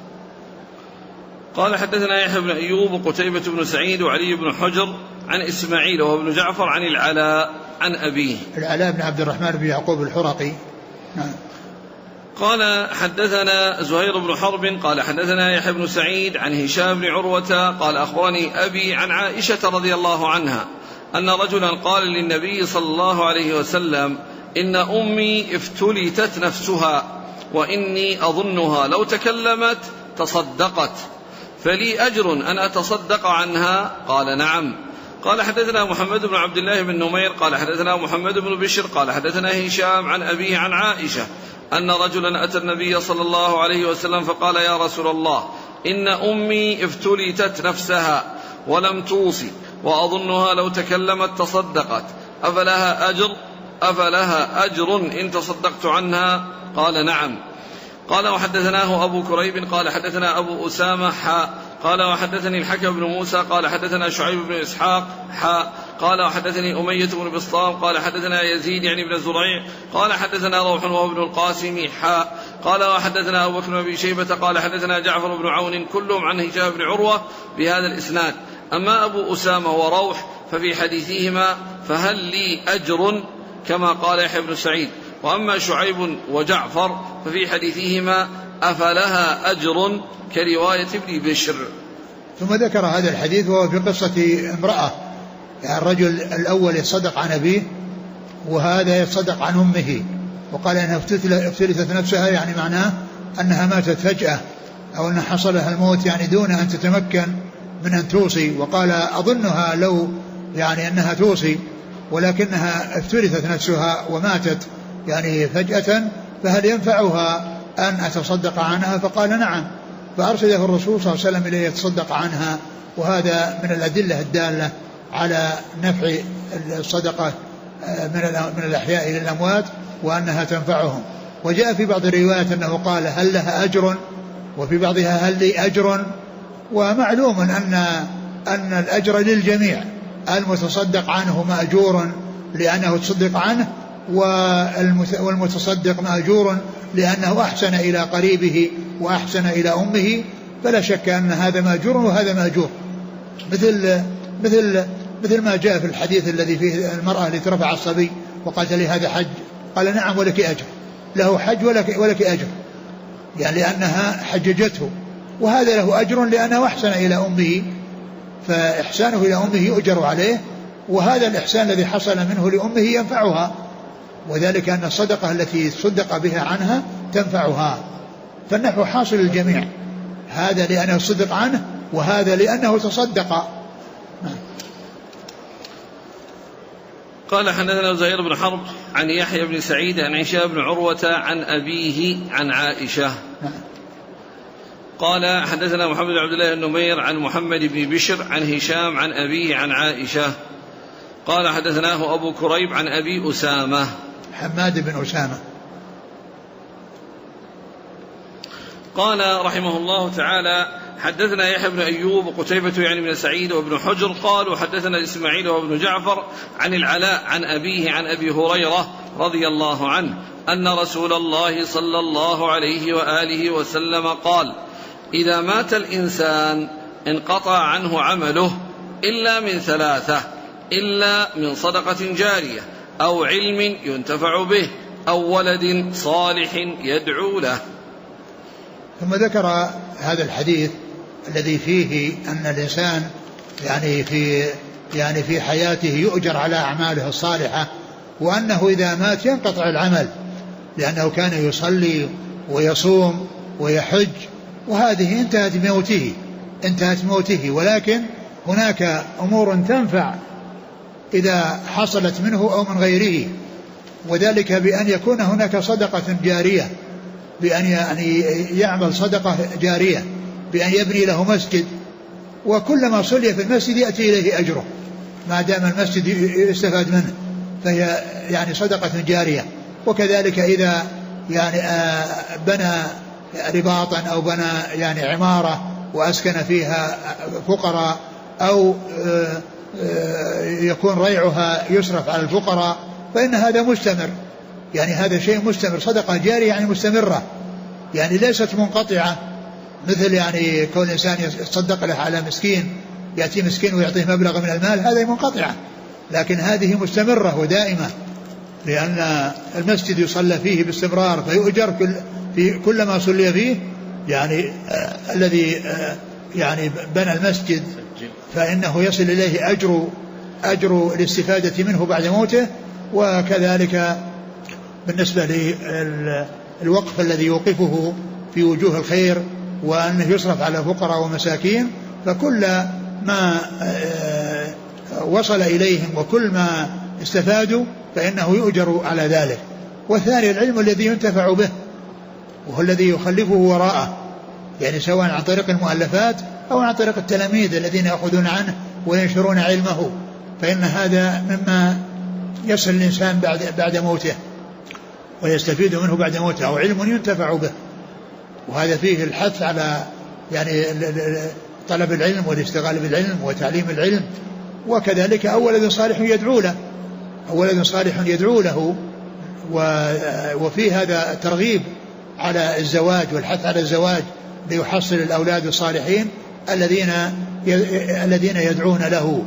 قال: حدثنا يحيى بن أيوب وقتيبة بن سعيد وعلي بن حجر عن إسماعيل وهو ابن جعفر عن العلاء عن أبيه العلاء بن عبد الرحمن بن يعقوب الحرقي. قال: حدثنا زهير بن حرب قال: حدثنا يحيى بن سعيد عن هشام بن عروة قال: أخبرني أبي عن عائشة رضي الله عنها أن رجلا قال للنبي صلى الله عليه وسلم: إن أمي افتلتت نفسها وإني أظنها لو تكلمت تصدقت، فلي أجر أن أتصدق عنها؟ قال: نعم. قال: حدثنا محمد بن عبد الله بن نمير قال: حدثنا محمد بن بشر قال: حدثنا هشام عن أبيه عن عائشة أن رجلا أتى النبي صلى الله عليه وسلم فقال: يا رسول الله، إن أمي افتلتت نفسها ولم توصي وأظنها لو تكلمت تصدقت، أفلها أجر؟ أفلها أجر إن تصدقت عنها؟ قال نعم. قال وحدثناه أبو كريب قال حدثنا أبو أسامة قال وحدثني الحكم بن موسى قال حدثنا شعيب بن إسحاق قال وحدثني أمية بن بسطام قال حدثنا يزيد يعني بن زريع قال حدثنا روح وهو ابن القاسم قال وحدثنا أبو بكر بن شيبة قال حدثنا جعفر بن عون كلهم عن هشام بن عروة بهذا الإسناد. أما أبو أسامة وروح ففي حديثهما فهل لي أجر كما قال يحيى بن سعيد، وأما شعيب وجعفر ففي حديثهما أفلها أجر كرواية ابن بشر. ثم ذكر هذا الحديث وهو في قصة امرأة، يعني الرجل الأول يتصدق عن أبيه وهذا يتصدق عن أمه، وقال أنها افتلتت نفسها، يعني معناه أنها ماتت فجأة أو أن حصل لها الموت يعني دون أن تتمكن من أن توصي، وقال أظنها لو يعني أنها توصي ولكنها افتلتت نفسها وماتت يعني فجأة، فهل ينفعها أن أتصدق عنها؟ فقال نعم، فأرشده الرسول صلى الله عليه وسلم إليه يتصدق عنها، وهذا من الأدلة الدالة على نفع الصدقة من الأحياء إلى الأموات وأنها تنفعهم. وجاء في بعض الروايات أنه قال هل لها أجر، وفي بعضها هل لي أجر، ومعلوم أن الأجر للجميع، المتصدق عنه مأجور لأنه تصدق عنه، والمتصدق مأجور لأنه أحسن إلى قريبه وأحسن إلى أمه، فلا شك أن هذا مأجور وهذا مأجور، مثل ما جاء في الحديث الذي فيه المرأة التي رفع الصبي وقالت لي هذا حج، قال نعم ولك أجر، له حج ولك أجر، يعني لأنها حججته، وهذا له أجر لأنه أحسن إلى أمه، فإحسانه إلى أمه يؤجر عليه، وهذا الإحسان الذي حصل منه لأمه ينفعها، وذلك أن الصدقة التي صدق بها عنها تنفعها، فالنفع حاصل للجميع، هذا لأنه صدق عنه وهذا لأنه تصدق. قال حدثنا زهير بن حرب عن يحيى بن سعيد عن هشام بن عروة عن أبيه عن عائشة. قال حدثنا محمد بن عبد الله النمير عن محمد بن بشر عن هشام عن أبيه عن عائشة. قال حدثناه أبو كريب عن أبي أسامة حماد بن أسامة. قال رحمه الله تعالى حدثنا يحيى بن أيوب وقتيبة يعني بن سعيد وابن حجر قالوا حدثنا إسماعيل وابن جعفر عن العلاء عن أبيه عن أبي هريرة رضي الله عنه أن رسول الله صلى الله عليه وآله وسلم قال إذا مات الإنسان انقطع عنه عمله إلا من ثلاثة، إلا من صدقة جارية أو علم ينتفع به أو ولد صالح يدعو له. ثم ذكر هذا الحديث الذي فيه أن الإنسان يعني في حياته يؤجر على أعماله الصالحة، وأنه إذا مات ينقطع العمل لأنه كان يصلي ويصوم ويحج، وهذه انتهت موته، ولكن هناك أمور تنفع إذا حصلت منه أو من غيره، وذلك بأن يكون هناك صدقة جارية، بأن يعني يعمل صدقة جارية، بأن يبني له مسجد، وكلما صلي في المسجد يأتي إليه أجره ما دام المسجد يستفاد منه، فهي يعني صدقة جارية. وكذلك إذا يعني بنى رباطا أو بنى يعني عمارة وأسكن فيها فقراء، أو يكون ريعها يصرف على الفقراء، فإن هذا مستمر، يعني هذا شيء مستمر، صدقة جارية يعني مستمرة، يعني ليست منقطعة، مثل يعني كون الإنسان يتصدق له على مسكين، يأتي مسكين ويعطيه مبلغ من المال، هذه منقطعة، لكن هذه مستمرة ودائمة، لأن المسجد يصلى فيه باستمرار فيؤجر في كل ما صلي فيه، يعني الذي يعني بنى المسجد فإنه يصل إليه أجر الاستفادة منه بعد موته. وكذلك بالنسبة للوقف الذي يوقفه في وجوه الخير وأنه يصرف على فقراء ومساكين، فكل ما وصل إليهم وكل ما استفادوا فإنه يؤجر على ذلك. والثاني العلم الذي ينتفع به، وهو الذي يخلفه وراءه، يعني سواء عن طريق المؤلفات أو عن طريق التلاميذ الذين يأخذون عنه وينشرون علمه، فإن هذا مما يصل الإنسان بعد موته ويستفيد منه بعد موته، أو علم ينتفع به. وهذا فيه الحث على يعني طلب العلم والاشتغال بالعلم وتعليم العلم. وكذلك أو ولد صالح يدعو له، أو ولد صالح يدعو له. وفي هذا الترغيب على الزواج والحث على الزواج ليحصل الأولاد الصالحين الذين يدعون له.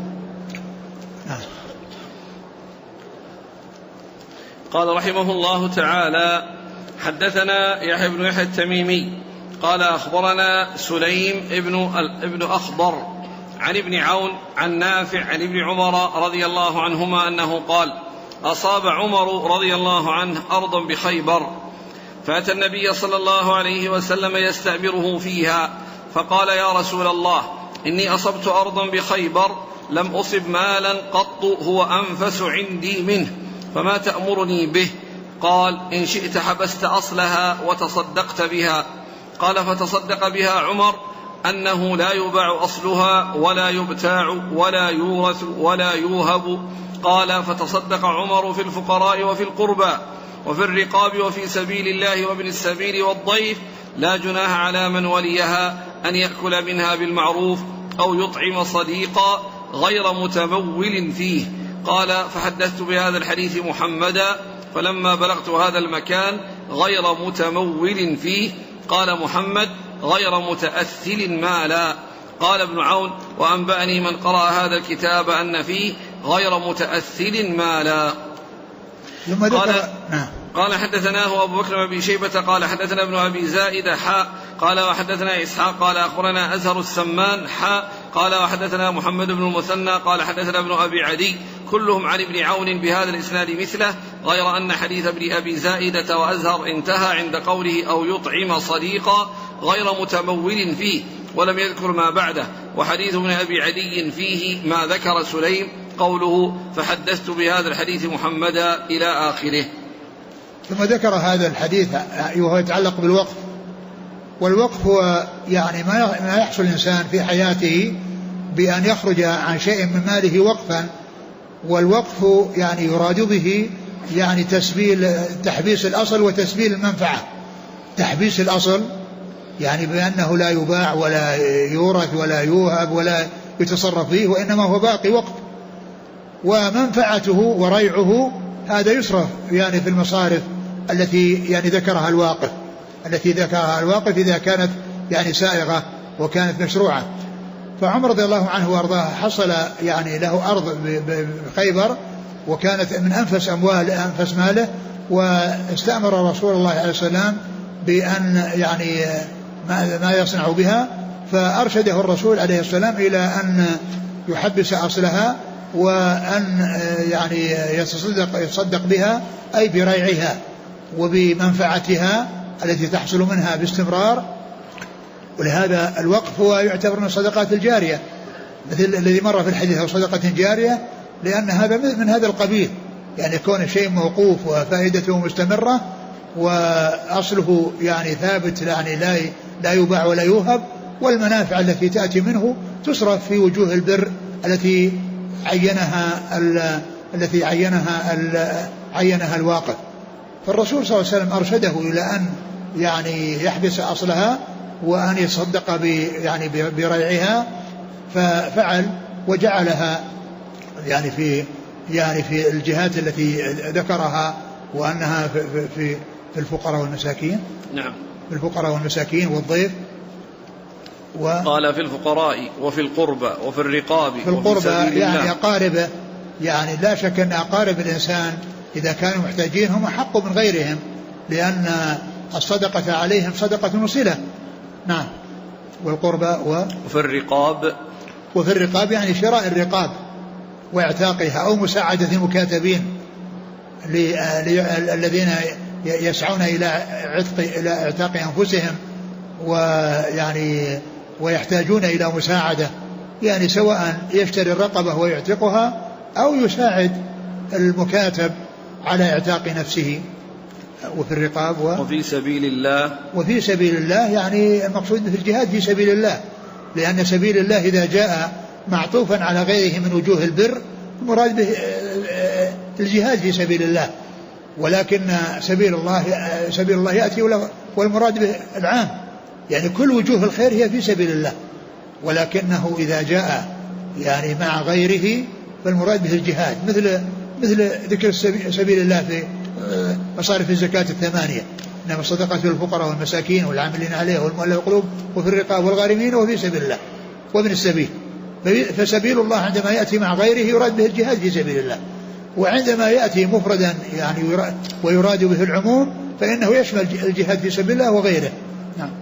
قال رحمه الله تعالى: حدثنا يحيى بن يحيى التميمي قال أخبرنا سليم ابن أخضر عن ابن عون عن نافع عن ابن عمر رضي الله عنهما أنه قال: أصاب عمر رضي الله عنه أرضا بخيبر، فأتى النبي صلى الله عليه وسلم يستأمره فيها، فقال: يا رسول الله، إني أصبت أرضا بخيبر لم أصب مالا قط هو أنفس عندي منه، فما تأمرني به؟ قال: إن شئت حبست أصلها وتصدقت بها. قال: فتصدق بها عمر أنه لا يباع أصلها ولا يبتاع ولا يورث ولا يوهب. قال: فتصدق عمر في الفقراء وفي القربى وفي الرقاب وفي سبيل الله وابن السبيل والضيف، لا جناح على من وليها أن يأكل منها بالمعروف أو يطعم صديقا غير متمول فيه. قال: فحدثت بهذا الحديث محمدا، فلما بلغت هذا المكان غير متمول فيه. قال محمد: غير متأثل مالا. قال ابن عون: وأنبأني من قرأ هذا الكتاب أن فيه غير متأثل مالا. قال حدثناه أبو بكر بن شيبة قال حدثنا ابن أبي زائدة قال وحدثنا إسحاق قال أخبرنا أزهر السمان قال وحدثنا محمد بن المثنى قال حدثنا ابن أبي عدي كلهم عن ابن عون بهذا الإسناد مثله، غير أن حديث ابن أبي زائدة وأزهر انتهى عند قوله أو يطعم صديقا غير متمول فيه، ولم يذكر ما بعده. وحديث ابن أبي عدي فيه ما ذكر سليم، قوله فحدثت بهذا الحديث محمدا إلى آخره. ثم ذكر هذا الحديث وهو يتعلق بالوقف. والوقف هو يعني ما يحصل الإنسان في حياته بأن يخرج عن شيء من ماله وقفا، والوقف يعني يراد به يعني تحبيس الأصل وتسبيل المنفعة. تحبيس الأصل يعني بأنه لا يباع ولا يورث ولا يوهب ولا يتصرف فيه، وإنما هو باقي وقف، ومنفعته وريعه هذا يصرف يعني في المصارف التي يعني ذكرها الواقف إذا كانت يعني سائغة وكانت مشروعة. فعمر رضي الله عنه وارضاه حصل يعني له أرض بخيبر، وكانت من أنفس ماله، واستأمر رسول الله عليه السلام بأن يعني ما يصنع بها، فأرشده الرسول عليه السلام إلى أن يحبس أصلها وأن يعني يتصدق بها، أي بريعها وبمنفعتها التي تحصل منها باستمرار. ولهذا الوقف هو يعتبر من الصدقات الجارية، مثل الذي مر في الحديث أو صدقة جارية، لأن هذا من هذا القبيل، يعني يكون الشيء موقوف وفائدته مستمرة وأصله يعني ثابت، يعني لا يباع ولا يوهب، والمنافع التي تأتي منه تصرف في وجوه البر التي عينها الواقف. فالرسول صلى الله عليه وسلم أرشده إلى أن يعني يحبس أصلها وأن يتصدق بريعها، ففعل وجعلها يعني في الجهات التي ذكرها، وأنها في الفقراء والمساكين. نعم، في الفقراء والمساكين والضيف. قال في الفقراء وفي القربى وفي الرقاب. في القربى يعني أقاربه، يعني لا شك أن أقارب الإنسان إذا كانوا محتاجين هم أحق من غيرهم، لأن الصدقة عليهم صدقة وصلة. نعم. والقربى وفي الرقاب يعني شراء الرقاب واعتاقها، أو مساعدة المكاتبين الذين يسعون إلى اعتاق أنفسهم ويحتاجون إلى مساعدة، يعني سواء يشتري الرقبة ويعتقها أو يساعد المكاتب على اعتاق نفسه. وفي الرقاب وفي سبيل الله يعني المقصود في الجهاد في سبيل الله، لأن سبيل الله إذا جاء معطوفا على غيره من وجوه البر، المراد به الجهاد في سبيل الله، ولكن سبيل الله يأتي والمراد به العام، يعني كل وجوه الخير هي في سبيل الله، ولكنه إذا جاء يعني مع غيره فالمراد به الجهاد، مثل ذكر سبيل الله في مصارف الزكاة 8، إنما الصدقات للفقراء والمساكين والعاملين عليها والمؤلفة القلوب وفي الرقاب والغارمين وفي سبيل الله وابن السبيل. فسبيل الله عندما يأتي مع غيره يراد به الجهاد في سبيل الله، وعندما يأتي مفردا يعني ويراد به العموم فإنه يشمل الجهاد في سبيل الله وغيره. نعم.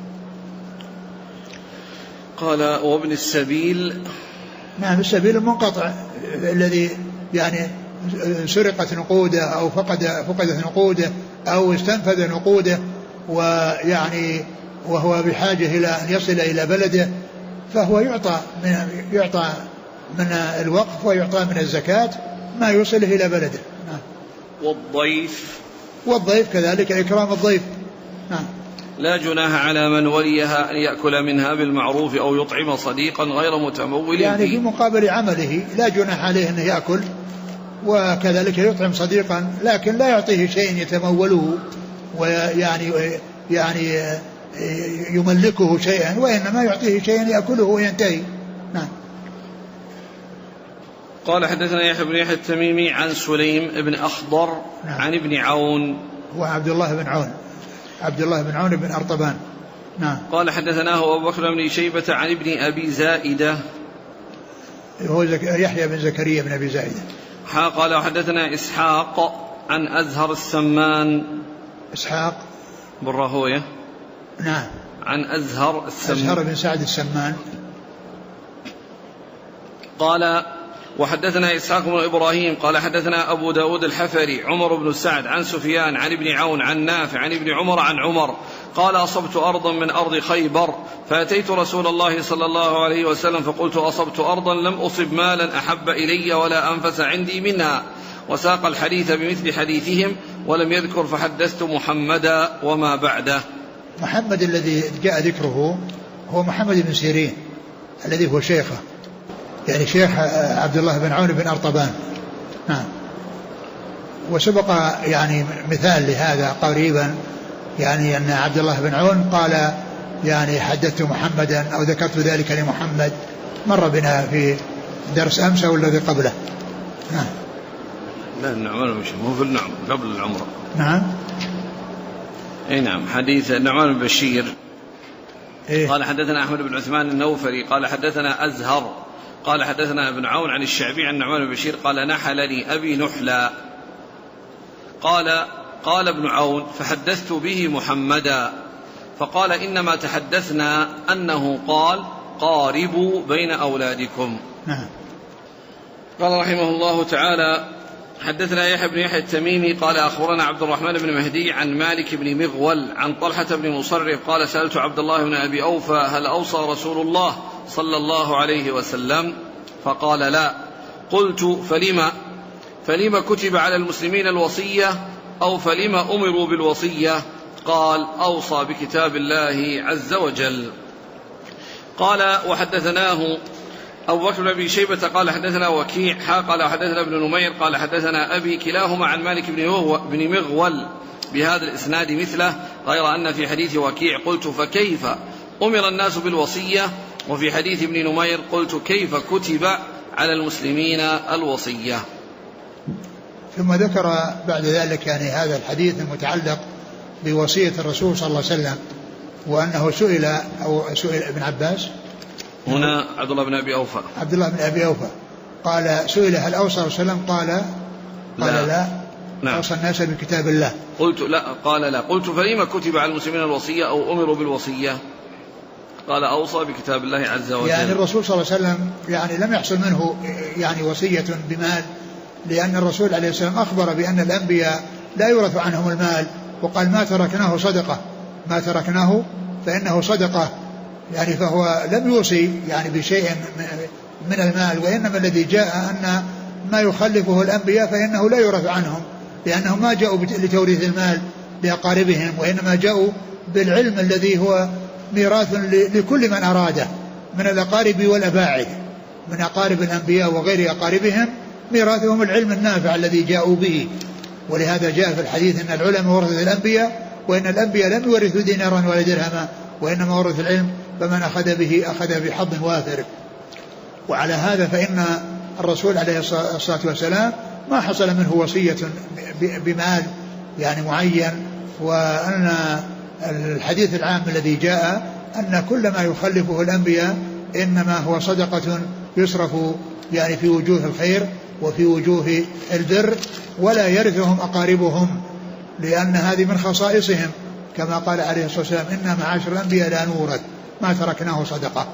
قال وابن السبيل. نعم، السبيل المنقطع الذي يعني سرقت نقوده أو فقدت نقوده أو استنفذ نقوده ويعني وهو بحاجة إلى أن يصل إلى بلده، فهو يعطى من الوقف ويعطى من الزكاة ما يوصله إلى بلده. نعم. والضيف كذلك إكرام الضيف. نعم. لا جناح على من وليها أن يأكل منها بالمعروف أو يطعم صديقا غير متمول يعني في مقابل عمله لا جناح عليه أن يأكل وكذلك يطعم صديقا، لكن لا يعطيه شيء يتموله ويعني يملكه شيئا، وإنما يعطيه شيئا يأكله وينتهي. نعم. قال حدثنا يحيى بن يحيى التميمي عن سليم بن أخضر. نعم. عن ابن عون وعبد الله بن عون بن أرطبان. نعم. قال حدثناه أبو بكر بن شيبة عن ابن أبي زائدة هو يحيى بن زكريا بن أبي زائدة. قال حدثنا إسحاق عن أزهر السمان. إسحاق بن راهوية. نعم. عن أزهر بن سعد السمان. قال وحدثنا إسحاق بن إبراهيم قال حدثنا أبو داود الحفري عمر بن سعد عن سفيان عن ابن عون عن نافع عن ابن عمر عن عمر قال أصبت أرضا من أرض خيبر فأتيت رسول الله صلى الله عليه وسلم فقلت أصبت أرضا لم أصب مالا أحب إلي ولا أنفس عندي منها، وساق الحديث بمثل حديثهم ولم يذكر فحدثت محمدا وما بعده. محمد الذي جاء ذكره هو محمد بن سيرين الذي هو شيخه، يعني شيخ عبد الله بن عون بن أرطبان. نعم. وسبق يعني مثال لهذا قريبا، يعني أن عبد الله بن عون قال يعني حدثت محمدا أو ذكرت ذلك لمحمد، مر بنا في درس أمس أو الذي قبله. نعم. لا النعمان مش مو في النعم قبل العمرة. نعم. اي نعم. حديث النعمان بن بشير. إيه؟ قال حدثنا أحمد بن عثمان النوفري قال حدثنا أزهر قال حدثنا ابن عون عن الشعبي عن النعمان بن بشير قال نحلني أبي نحلا. قال ابن عون فحدثت به محمدا فقال إنما تحدثنا أنه قال قاربوا بين أولادكم. نعم. قال رحمه الله تعالى حدثنا يحيى بن يحيى التميمي قال أخبرنا عبد الرحمن بن مهدي عن مالك بن مغول عن طلحة بن مصرف قال سألت عبد الله بن أبي أوفى هل أوصى رسول الله صلى الله عليه وسلم؟ فقال لا. قلت فلما كتب على المسلمين الوصية أو فلما أمروا بالوصية؟ قال أوصى بكتاب الله عز وجل. قال وحدثناه أبو بكر بن أبي شيبة قال حدثنا وكيع قال حدثنا ابن نمير قال حدثنا أبي كلاهما عن مالك بن مغول بهذا الإسناد مثله، غير أن في حديث وكيع قلت فكيف أمر الناس بالوصية، وفي حديث ابن نمير قلت كيف كتب على المسلمين الوصية. ثم ذكر بعد ذلك يعني هذا الحديث المتعلق بوصية الرسول صلى الله عليه وسلم، وأنه سئل ابن عباس هنا عبد الله بن أبي أوفى قال سئل هل أوصى رسول الله؟ قال لا. نعم. أوصى الناس بكتاب الله. قلت لا. قال لا. قلت فلما كتب على المسلمين الوصية أو أمروا بالوصية؟ قال أوصى بكتاب الله عز وجل. يعني الرسول صلى الله عليه وسلم يعني لم يحصل منه يعني وصية بمال، لأن الرسول عليه السلام أخبر بأن الأنبياء لا يورث عنهم المال، وقال ما تركناه صدقة، ما تركناه فإنه صدقة، يعني فهو لم يوصي يعني بشيء من المال، وإنما الذي جاء أن ما يخلفه الأنبياء فإنه لا يورث عنهم، لأنهم ما جاءوا لتوريث المال لأقاربهم، وإنما جاءوا بالعلم الذي هو ميراث لكل من أراده من الأقارب والأباعد، من أقارب الأنبياء وغير أقاربهم، ميراثهم العلم النافع الذي جاءوا به. ولهذا جاء في الحديث أن العلماء ورثة الأنبياء، وإن الأنبياء لم يورثوا دينارا ولا درهما، وإنما ورثوا العلم، فمن أخذ به أخذ بحظ وافر. وعلى هذا فإن الرسول عليه الصلاة والسلام ما حصل منه وصية بمال يعني معين، وأن الحديث العام الذي جاء أن كل ما يخلفه الأنبياء إنما هو صدقة يصرف يعني في وجوه الخير وفي وجوه البر، ولا يرثهم أقاربهم، لأن هذه من خصائصهم، كما قال عليه الصلاة والسلام: إنا معاشر الأنبياء لا نورث ما تركناه صدقة.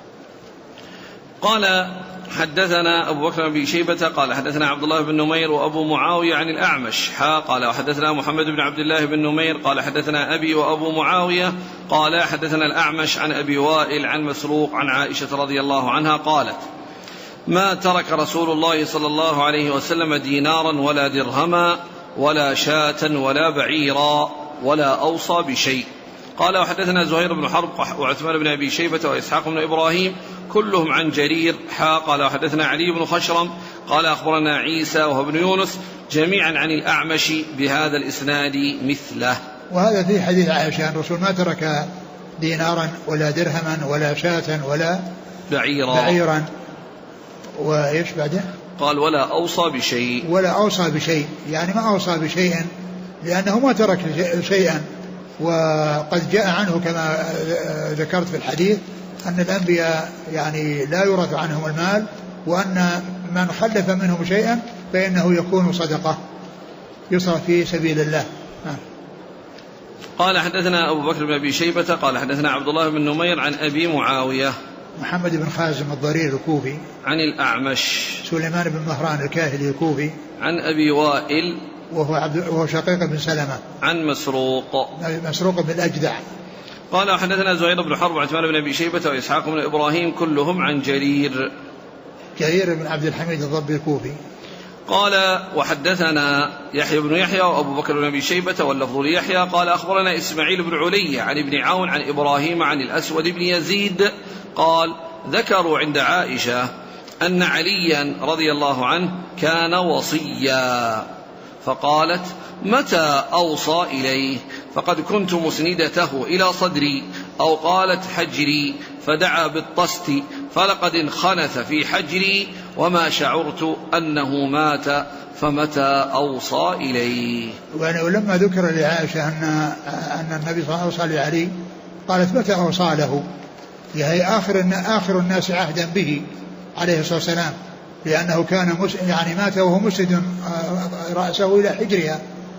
قال حدثنا أبو بكر بن شيبة قال حدثنا عبد الله بن نمير وأبو معاوية عن الأعمش قال وحدثنا محمد بن عبد الله بن نمير قال حدثنا أبي وأبو معاوية قال حدثنا الأعمش عن أبي وائل عن مسروق عن عائشة رضي الله عنها قالت: ما ترك رسول الله صلى الله عليه وسلم دينارا ولا درهما ولا شاة ولا بعيرا ولا أوصى بشيء. قال وحدثنا زهير بن حرب وعثمان بن أبي شيبة وإسحاق بن إبراهيم كلهم عن جرير قال وحدثنا علي بن خشرم قال أخبرنا عيسى وهو ابن يونس جميعا عن الأعمش بهذا الإسناد مثله. وهذا في حديث عائشة: الرسول ما ترك دينارا ولا درهما ولا شاة ولا بعيرا وإيش بعده؟ قال ولا أوصى بشيء، ولا أوصى بشيء، يعني ما أوصى بشيء لأنه ما ترك شيئا. وقد جاء عنه كما ذكرت في الحديث أن الأنبياء يعني لا يورث عنهم المال، وأن من خلف منهم شيئا فإنه يكون صدقة يصرف في سبيل الله. قال حدثنا أبو بكر بن أبي شيبة قال حدثنا عبد الله بن نمير عن أبي معاوية محمد بن خازم الضرير الكوفي عن الأعمش سليمان بن مهران الكاهلي الكوفي عن أبي وائل وهو شقيق بن سلمة عن مسروق بن الأجدع. قال حدثنا زهير بن حرب وعثمان بن أبي شيبة وإسحاق بن إبراهيم كلهم عن جرير بن عبد الحميد الضبي الكوفي. قال وحدثنا يحيى بن يحيى وأبو بكر بن أبي شيبة واللفظ ليحيى قال أخبرنا إسماعيل بن علي عن ابن عون عن إبراهيم عن الأسود بن يزيد قال ذكروا عند عائشة أن عليا رضي الله عنه كان وصيا، فقالت: متى أوصى إليه؟ فقد كنت مسندته إلى صدري، أو قالت حجري، فدعا بالطست، فلقد انخنث في حجري وما شعرت أنه مات، فمتى أوصى إليه؟ ولما ذكر لعائشة أن النبي صلى الله عليه وسلم أوصى لعلي قالت: متى أوصى له؟ يعني آخر الناس عهدا به عليه الصلاة والسلام، لأنه كان يعني مات وهو مسند رأسه إلى حجرها،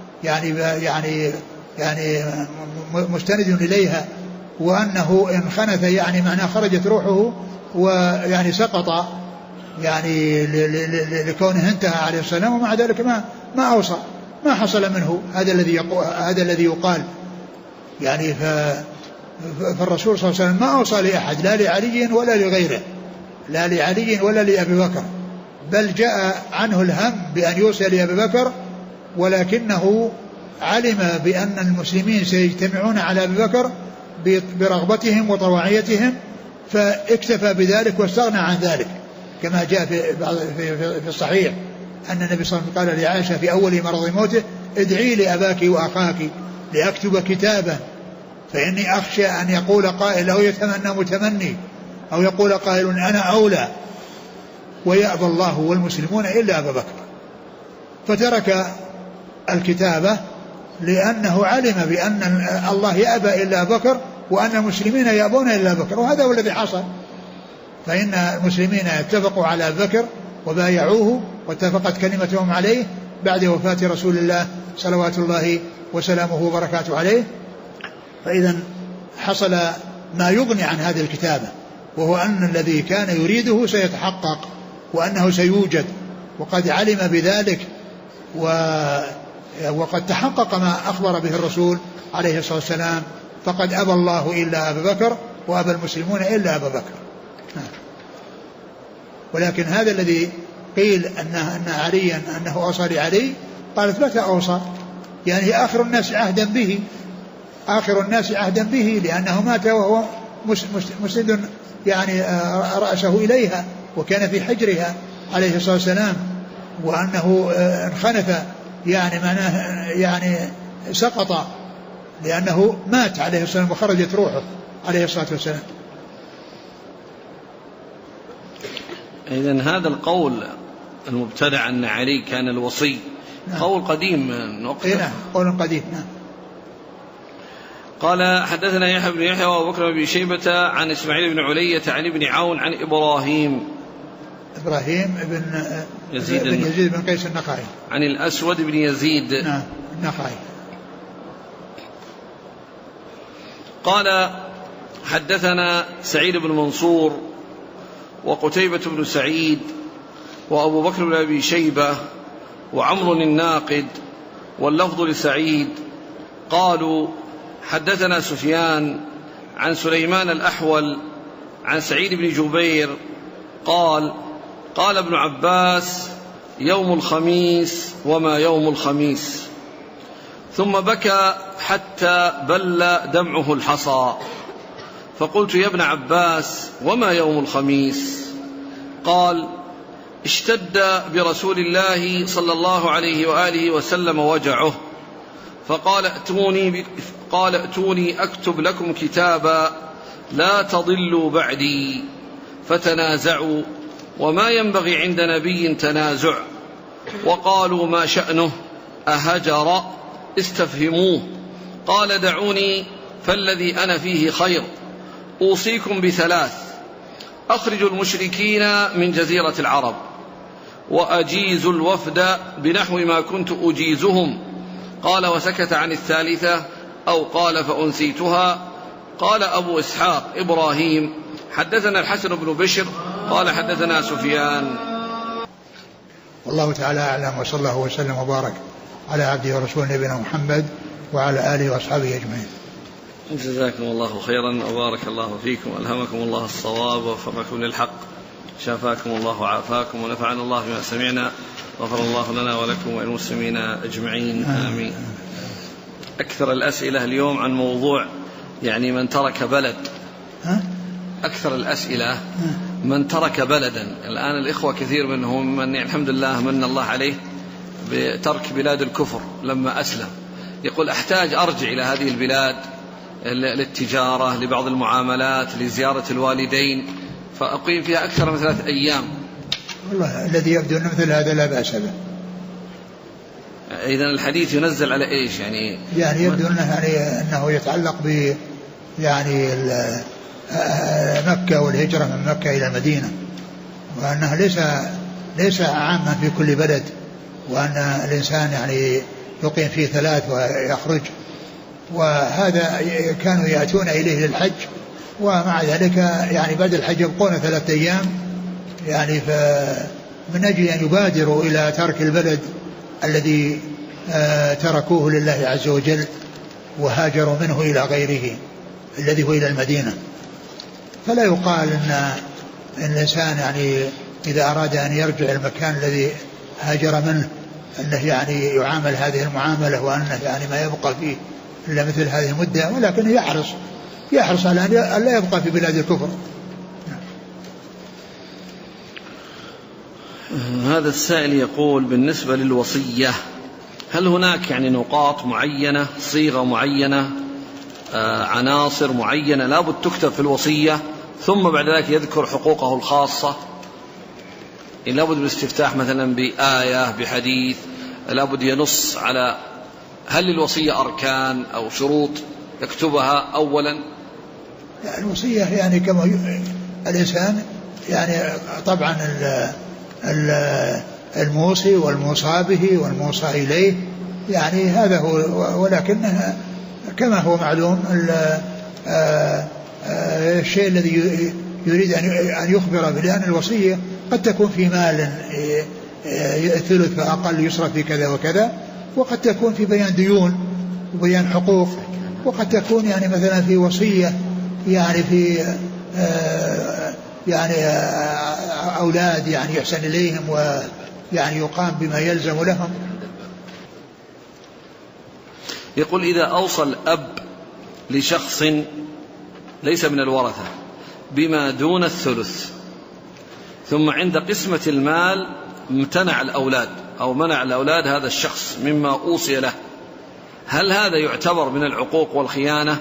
يعني مستند إليها، وأنه انخنث يعني معناه خرجت روحه ويعني سقط يعني لكونه انتهى عليه السلام، ومع ذلك ما أوصى، ما حصل منه هذا الذي يقال يعني. فالرسول صلى الله عليه وسلم ما أوصى لأحد، لا لعلي ولا لغيره، لا لعلي ولا لأبي بكر، بل جاء عنه الهم بأن يوصي لأبي بكر، ولكنه علم بأن المسلمين سيجتمعون على أبي بكر برغبتهم وطواعيتهم، فاكتفى بذلك واستغنى عن ذلك، كما جاء في الصحيح أن النبي صلى الله عليه وسلم قال لعائشة في أول مرض موته: ادعي لأباك وأخاك لأكتب كتابا، فإني أخشى أن يقول قائل أو يتمنى متمني، أو يقول قائل أنا أولى، ويأبى الله والمسلمون إلا أبا بكر. فترك الكتابة لأنه علم بأن الله يأبى إلا أبا بكر، وأن المسلمين يأبون إلا أبا بكر، وهذا هو الذي حصل. فإن المسلمين اتفقوا على أبي بكر وبايعوه، واتفقت كلمتهم عليه بعد وفاة رسول الله صلوات الله وسلامه وبركاته عليه. فإذا حصل ما يغني عن هذه الكتابة، وهو أن الذي كان يريده سيتحقق، وأنه سيوجد، وقد علم بذلك، وقد تحقق ما أخبر به الرسول عليه الصلاة والسلام، فقد أبى الله إلا أبا بكر، وأبى المسلمون إلا أبا بكر. ولكن هذا الذي قيل أن عليا أنه أوصى لعلي، قالت: متى أوصى؟ يعني آخر الناس عهدا به، آخر الناس عهدا به، لأنه مات وهو مسند يعني رأسه إليها، وكان في حجرها عليه الصلاة والسلام. وأنه انخنث يعني معناه يعني سقط لأنه مات عليه الصلاة والسلام وخرجت روحه عليه الصلاة والسلام. إذن هذا القول المبتدع أن علي كان الوصي قول قديم من وقته. نعم قول قديم. نعم. قال حدثنا يحيى بن يحيى وأبو بكر بن شيبة عن إسماعيل بن علية عن ابن عون عن إبراهيم بن يزيد بن قيس النخعي عن الأسود بن يزيد. نعم النخعي. قال حدثنا سعيد بن منصور وقتيبة بن سعيد وأبو بكر بن أبي شيبة وعمر الناقد واللفظ لسعيد قالوا حدثنا سفيان عن سليمان الأحول عن سعيد بن جبير قال قال ابن عباس يوم الخميس وما يوم الخميس، ثم بكى حتى بل دمعه الحصى، فقلت يا ابن عباس وما يوم الخميس؟ قال اشتد برسول الله صلى الله عليه وآله وسلم وجعه، فقال ائتوني أكتب لكم كتابا لا تضلوا بعدي، فتنازعوا وما ينبغي عند نبي تنازع، وقالوا ما شأنه أهجر استفهموه، قال دعوني فالذي أنا فيه خير، أوصيكم بثلاث: أخرجوا المشركين من جزيرة العرب، وأجيزوا الوفد بنحو ما كنت أجيزهم. قال وسكت عن الثالثة أو قال فأنسيتها. قال أبو إسحاق إبراهيم حدثنا الحسن بن بشر قال حدثنا سفيان. والله تعالى أعلم، وصلى الله وسلم وبارك على عبده ورسوله نبينا محمد وعلى آله وأصحابه أجمعين. جزاكم الله خيرا وبارك الله فيكم، ألهمكم الله الصواب ووفقكم للحق، شافاكم الله وعافاكم، ونفعنا الله بما سمعنا، غفر الله لنا ولكم وللمسلمين أجمعين آمين. أكثر الأسئلة اليوم عن موضوع يعني من ترك بلد، أكثر الأسئلة من ترك بلدا. الآن الإخوة كثير منهم من الحمد لله من الله عليه بترك بلاد الكفر لما أسلم، يقول أحتاج أرجع إلى هذه البلاد للتجارة، لبعض المعاملات، لزيارة الوالدين، فأقيم فيها أكثر من 3 أيام. والله الذي يبدو أن مثل هذا لا بأس به. إذن الحديث ينزل على إيش يعني يبدو أنه يتعلق ب يعني مكة والهجرة من مكة إلى المدينة، وأنها ليس عاما في كل بلد، وأن الإنسان يعني يقيم فيه 3 ويخرج، وهذا كانوا يأتون إليه للحج، ومع ذلك يعني بعد الحج يبقون 3 أيام، يعني فمن أجل أن يبادروا إلى ترك البلد الذي تركوه لله عز وجل وهاجروا منه إلى غيره الذي هو إلى المدينة. فلا يقال أن الإنسان يعني إذا أراد أن يرجع المكان الذي هاجر منه أنه يعني يعامل هذه المعاملة، وأنه يعني ما يبقى فيه إلا مثل هذه المدة، ولكن يحرص على أن لا يبقى في بلاد الكفر. هذا السائل يقول بالنسبة للوصية هل هناك يعني نقاط معينة، صيغة معينة، عناصر معينة لابد تكتب في الوصية ثم بعد ذلك يذكر حقوقه الخاصة؟ لابد من الاستفتاح مثلا بآية بحديث، لابد ينص على هل الوصية أركان أو شروط يكتبها أولا؟ الوصية يعني كما الإنسان يعني طبعا الموصي والموصى به والموصى إليه يعني هذا هو، ولكن كما هو معلوم الشيء الذي يريد أن يخبر به، لأن الوصية قد تكون في مال 1/3 فأقل يصرف في كذا وكذا، وقد تكون في بيان ديون وبيان حقوق، وقد تكون يعني مثلا في وصية يعني في يعني أولاد يعني يحسن إليهم ويعني يقام بما يلزم لهم. يقول إذا أوصى الأب لشخص ليس من الورثة بما دون 1/3 ثم عند قسمة المال امتنع الأولاد أو منع الأولاد هذا الشخص مما أوصي له، هل هذا يعتبر من العقوق والخيانة؟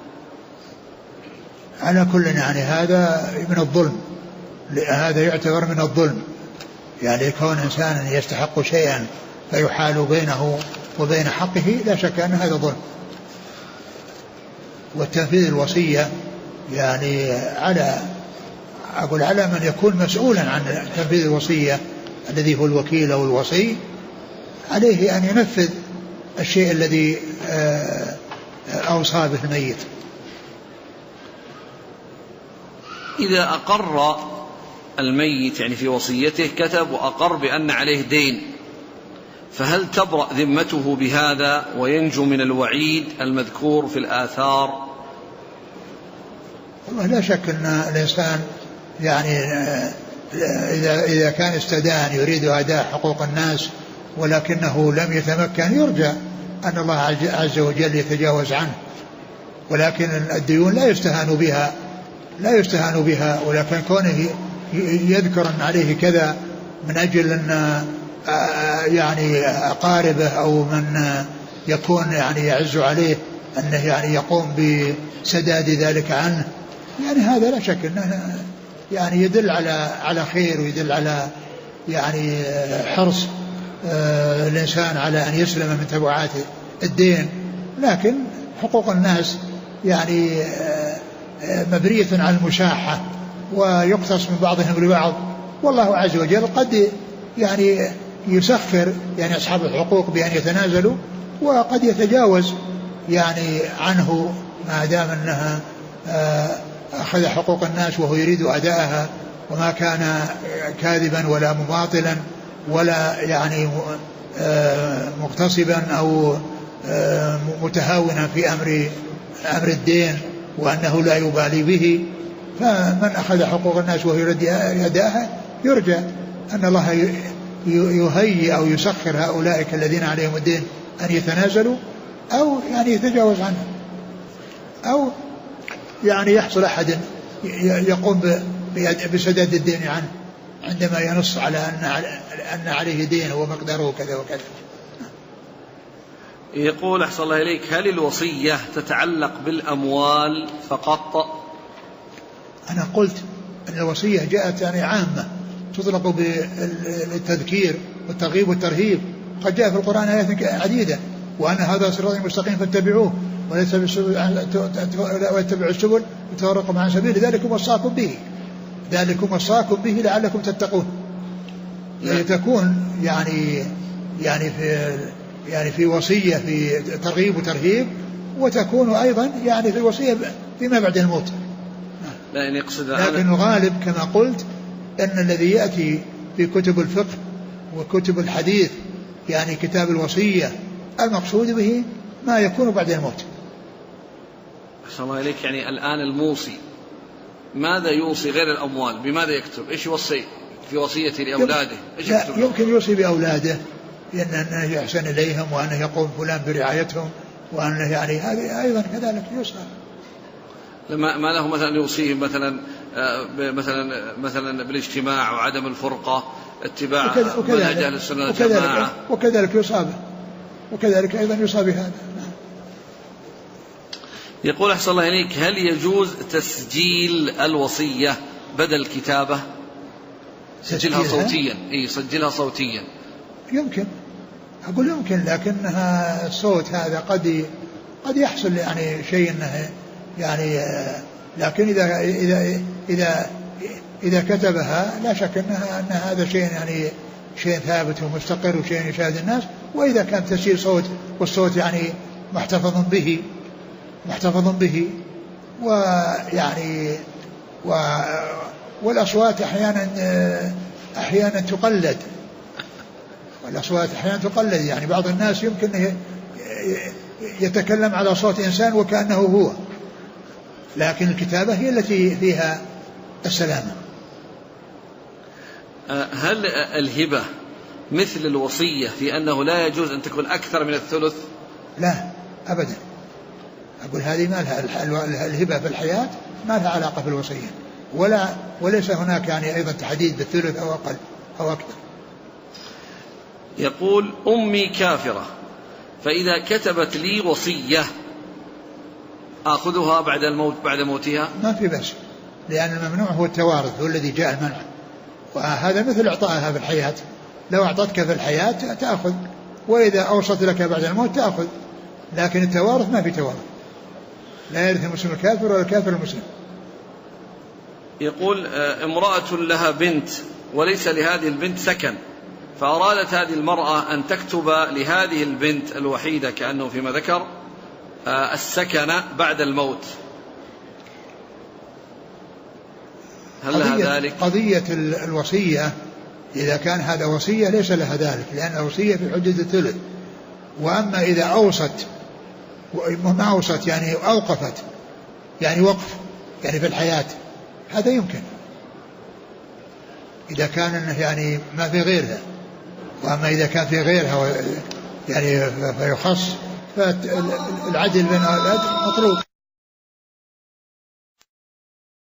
على كل يعني هذا من الظلم، هذا يعتبر من الظلم، يعني كون إنسان يستحق شيئا فيحال بينه وبين حقه لا شك أن هذا ظلم. والتنفيذ الوصية يعني على من يكون مسؤولا عن تنفيذ الوصية الذي هو الوكيل أو الوصي، عليه أن ينفذ الشيء الذي أوصى به الميت. إذا أقر الميت يعني في وصيته كتب وأقر بأن عليه دين، فهل تبرأ ذمته بهذا وينجو من الوعيد المذكور في الآثار؟ والله لا شك أن الإنسان يعني إذا كان استدان يريد أداء حقوق الناس ولكنه لم يتمكن، يرجى أن الله عز وجل يتجاوز عنه، ولكن الديون لا يستهان بها، ولكن كونه يذكر أن عليه كذا من أجل أن يعني أقاربه أو من يكون يعني يعز عليه أنه يعني يقوم بسداد ذلك عنه، يعني هذا لا شك أنه يعني يدل على خير ويدل على يعني حرص الإنسان على أن يسلم من تبعات الدين. لكن حقوق الناس يعني مبرية على المشاحة ويقتص من بعضهم لبعض، والله عز وجل قد يعني يسخر يعني أصحاب الحقوق بأن يتنازلوا، وقد يتجاوز يعني عنه ما دام أنها أخذ حقوق الناس وهو يريد أداءها، وما كان كاذبا ولا مماطلا ولا يعني مغتصبا أو متهاونا في أمر الدين وأنه لا يبالي به. فمن أخذ حقوق الناس وهو يريد أداءها يرجى أن الله يهيئ أو يسخر هؤلاء الذين عليهم الدين أن يتنازلوا أو يعني يتجاوز عنه، أو يعني يحصل أحد يقوم بسداد الدين عنه عندما ينص على أن عليه دين ومقداره كذا وكذا. يقول أحسن الله إليك: هل الوصية تتعلق بالأموال فقط؟ أنا قلت أن الوصية جاءت يعني عامة تطلق بالتذكير والترغيب والترهيب، قد جاء في القرآن آيات عديدة وأن هذا صراط مستقيم فاتبعوه ولا تتبعوا السبل وتفرقوا عن سبيله ذلكم وصاكم به لعلكم تتقون. تكون يعني في وصية في ترغيب وترهيب، وتكون أيضا يعني في الوصية فيما بعد الموت. لكن الغالب كما قلت أن الذي يأتي في كتب الفقه وكتب الحديث يعني كتاب الوصية المقصود به ما يكون بعد الموت. أحسن الله إليك، يعني الآن الموصي ماذا يوصي غير الأموال؟ بماذا يكتب؟ إيش يوصي في وصيته لأولاده؟ إيش يكتب؟ يمكن يوصي بأولاده أنه يحسن إليهم وأنه يقوم فلان برعايتهم وأنه يعني هذه أيضا كذلك يوصى. ما له مثلا يوصيهم مثلا بالاجتماع وعدم الفرقة، اتباع منهج أهل السنة والجماعة، وكذلك يصاب، وكذلك أيضا يصاب بهذا. يقول أحسن الله إليك: هل يجوز تسجيل الوصية بدل كتابة؟ سجلها صوتيا. سجلها صوتيا. يمكن، أقول يمكن، لكنها الصوت هذا قد يحصل يعني شيء انه يعني، لكن إذا كتبها لا شك أن هذا شيء يعني شيء ثابت ومستقر وشيء يشاهد الناس. وإذا كان تسجيل صوت والصوت يعني محتفظ به ويعني والأصوات أحيانا تقلد، يعني بعض الناس يمكن يتكلم على صوت إنسان وكأنه هو، لكن الكتابة هي التي فيها السلامة. هل الهبة مثل الوصية في أنه لا يجوز أن تكون أكثر من الثلث؟ لا أبدا، أقول هذه ما لها الهبة في الحياة ما لها علاقة بالوصية، وليس هناك يعني أيضا تحديد بالثلث أو أقل أو أكثر. يقول أمي كافرة، فإذا كتبت لي وصية آخذها بعد الموت بعد موتها؟ ما في بأس، لأن الممنوع هو التوارث، هو الذي جاء المنع، وهذا مثل إعطائها في الحياة، لو أعطتك في الحياة تأخذ، وإذا أوصت لك بعد الموت تأخذ، لكن التوارث ما في توارث، لا يرث المسلم الكافر ولا الكافر المسلم. يقول امرأة لها بنت وليس لهذه البنت سكن، فأرادت هذه المرأة أن تكتب لهذه البنت الوحيدة كأنه فيما ذكر السكن بعد الموت، هل لها ذلك؟ قضية الوصية إذا كان هذا وصية ليس لها ذلك، لأن الوصية في حدود الثلث، وأما إذا أوصت ما أوصت يعني أوقفت يعني وقف يعني في الحياة هذا يمكن إذا كان يعني ما في غيرها، وأما إذا كان في غيرها يعني فيخص، فالعدل بين الأولاد مطلوب.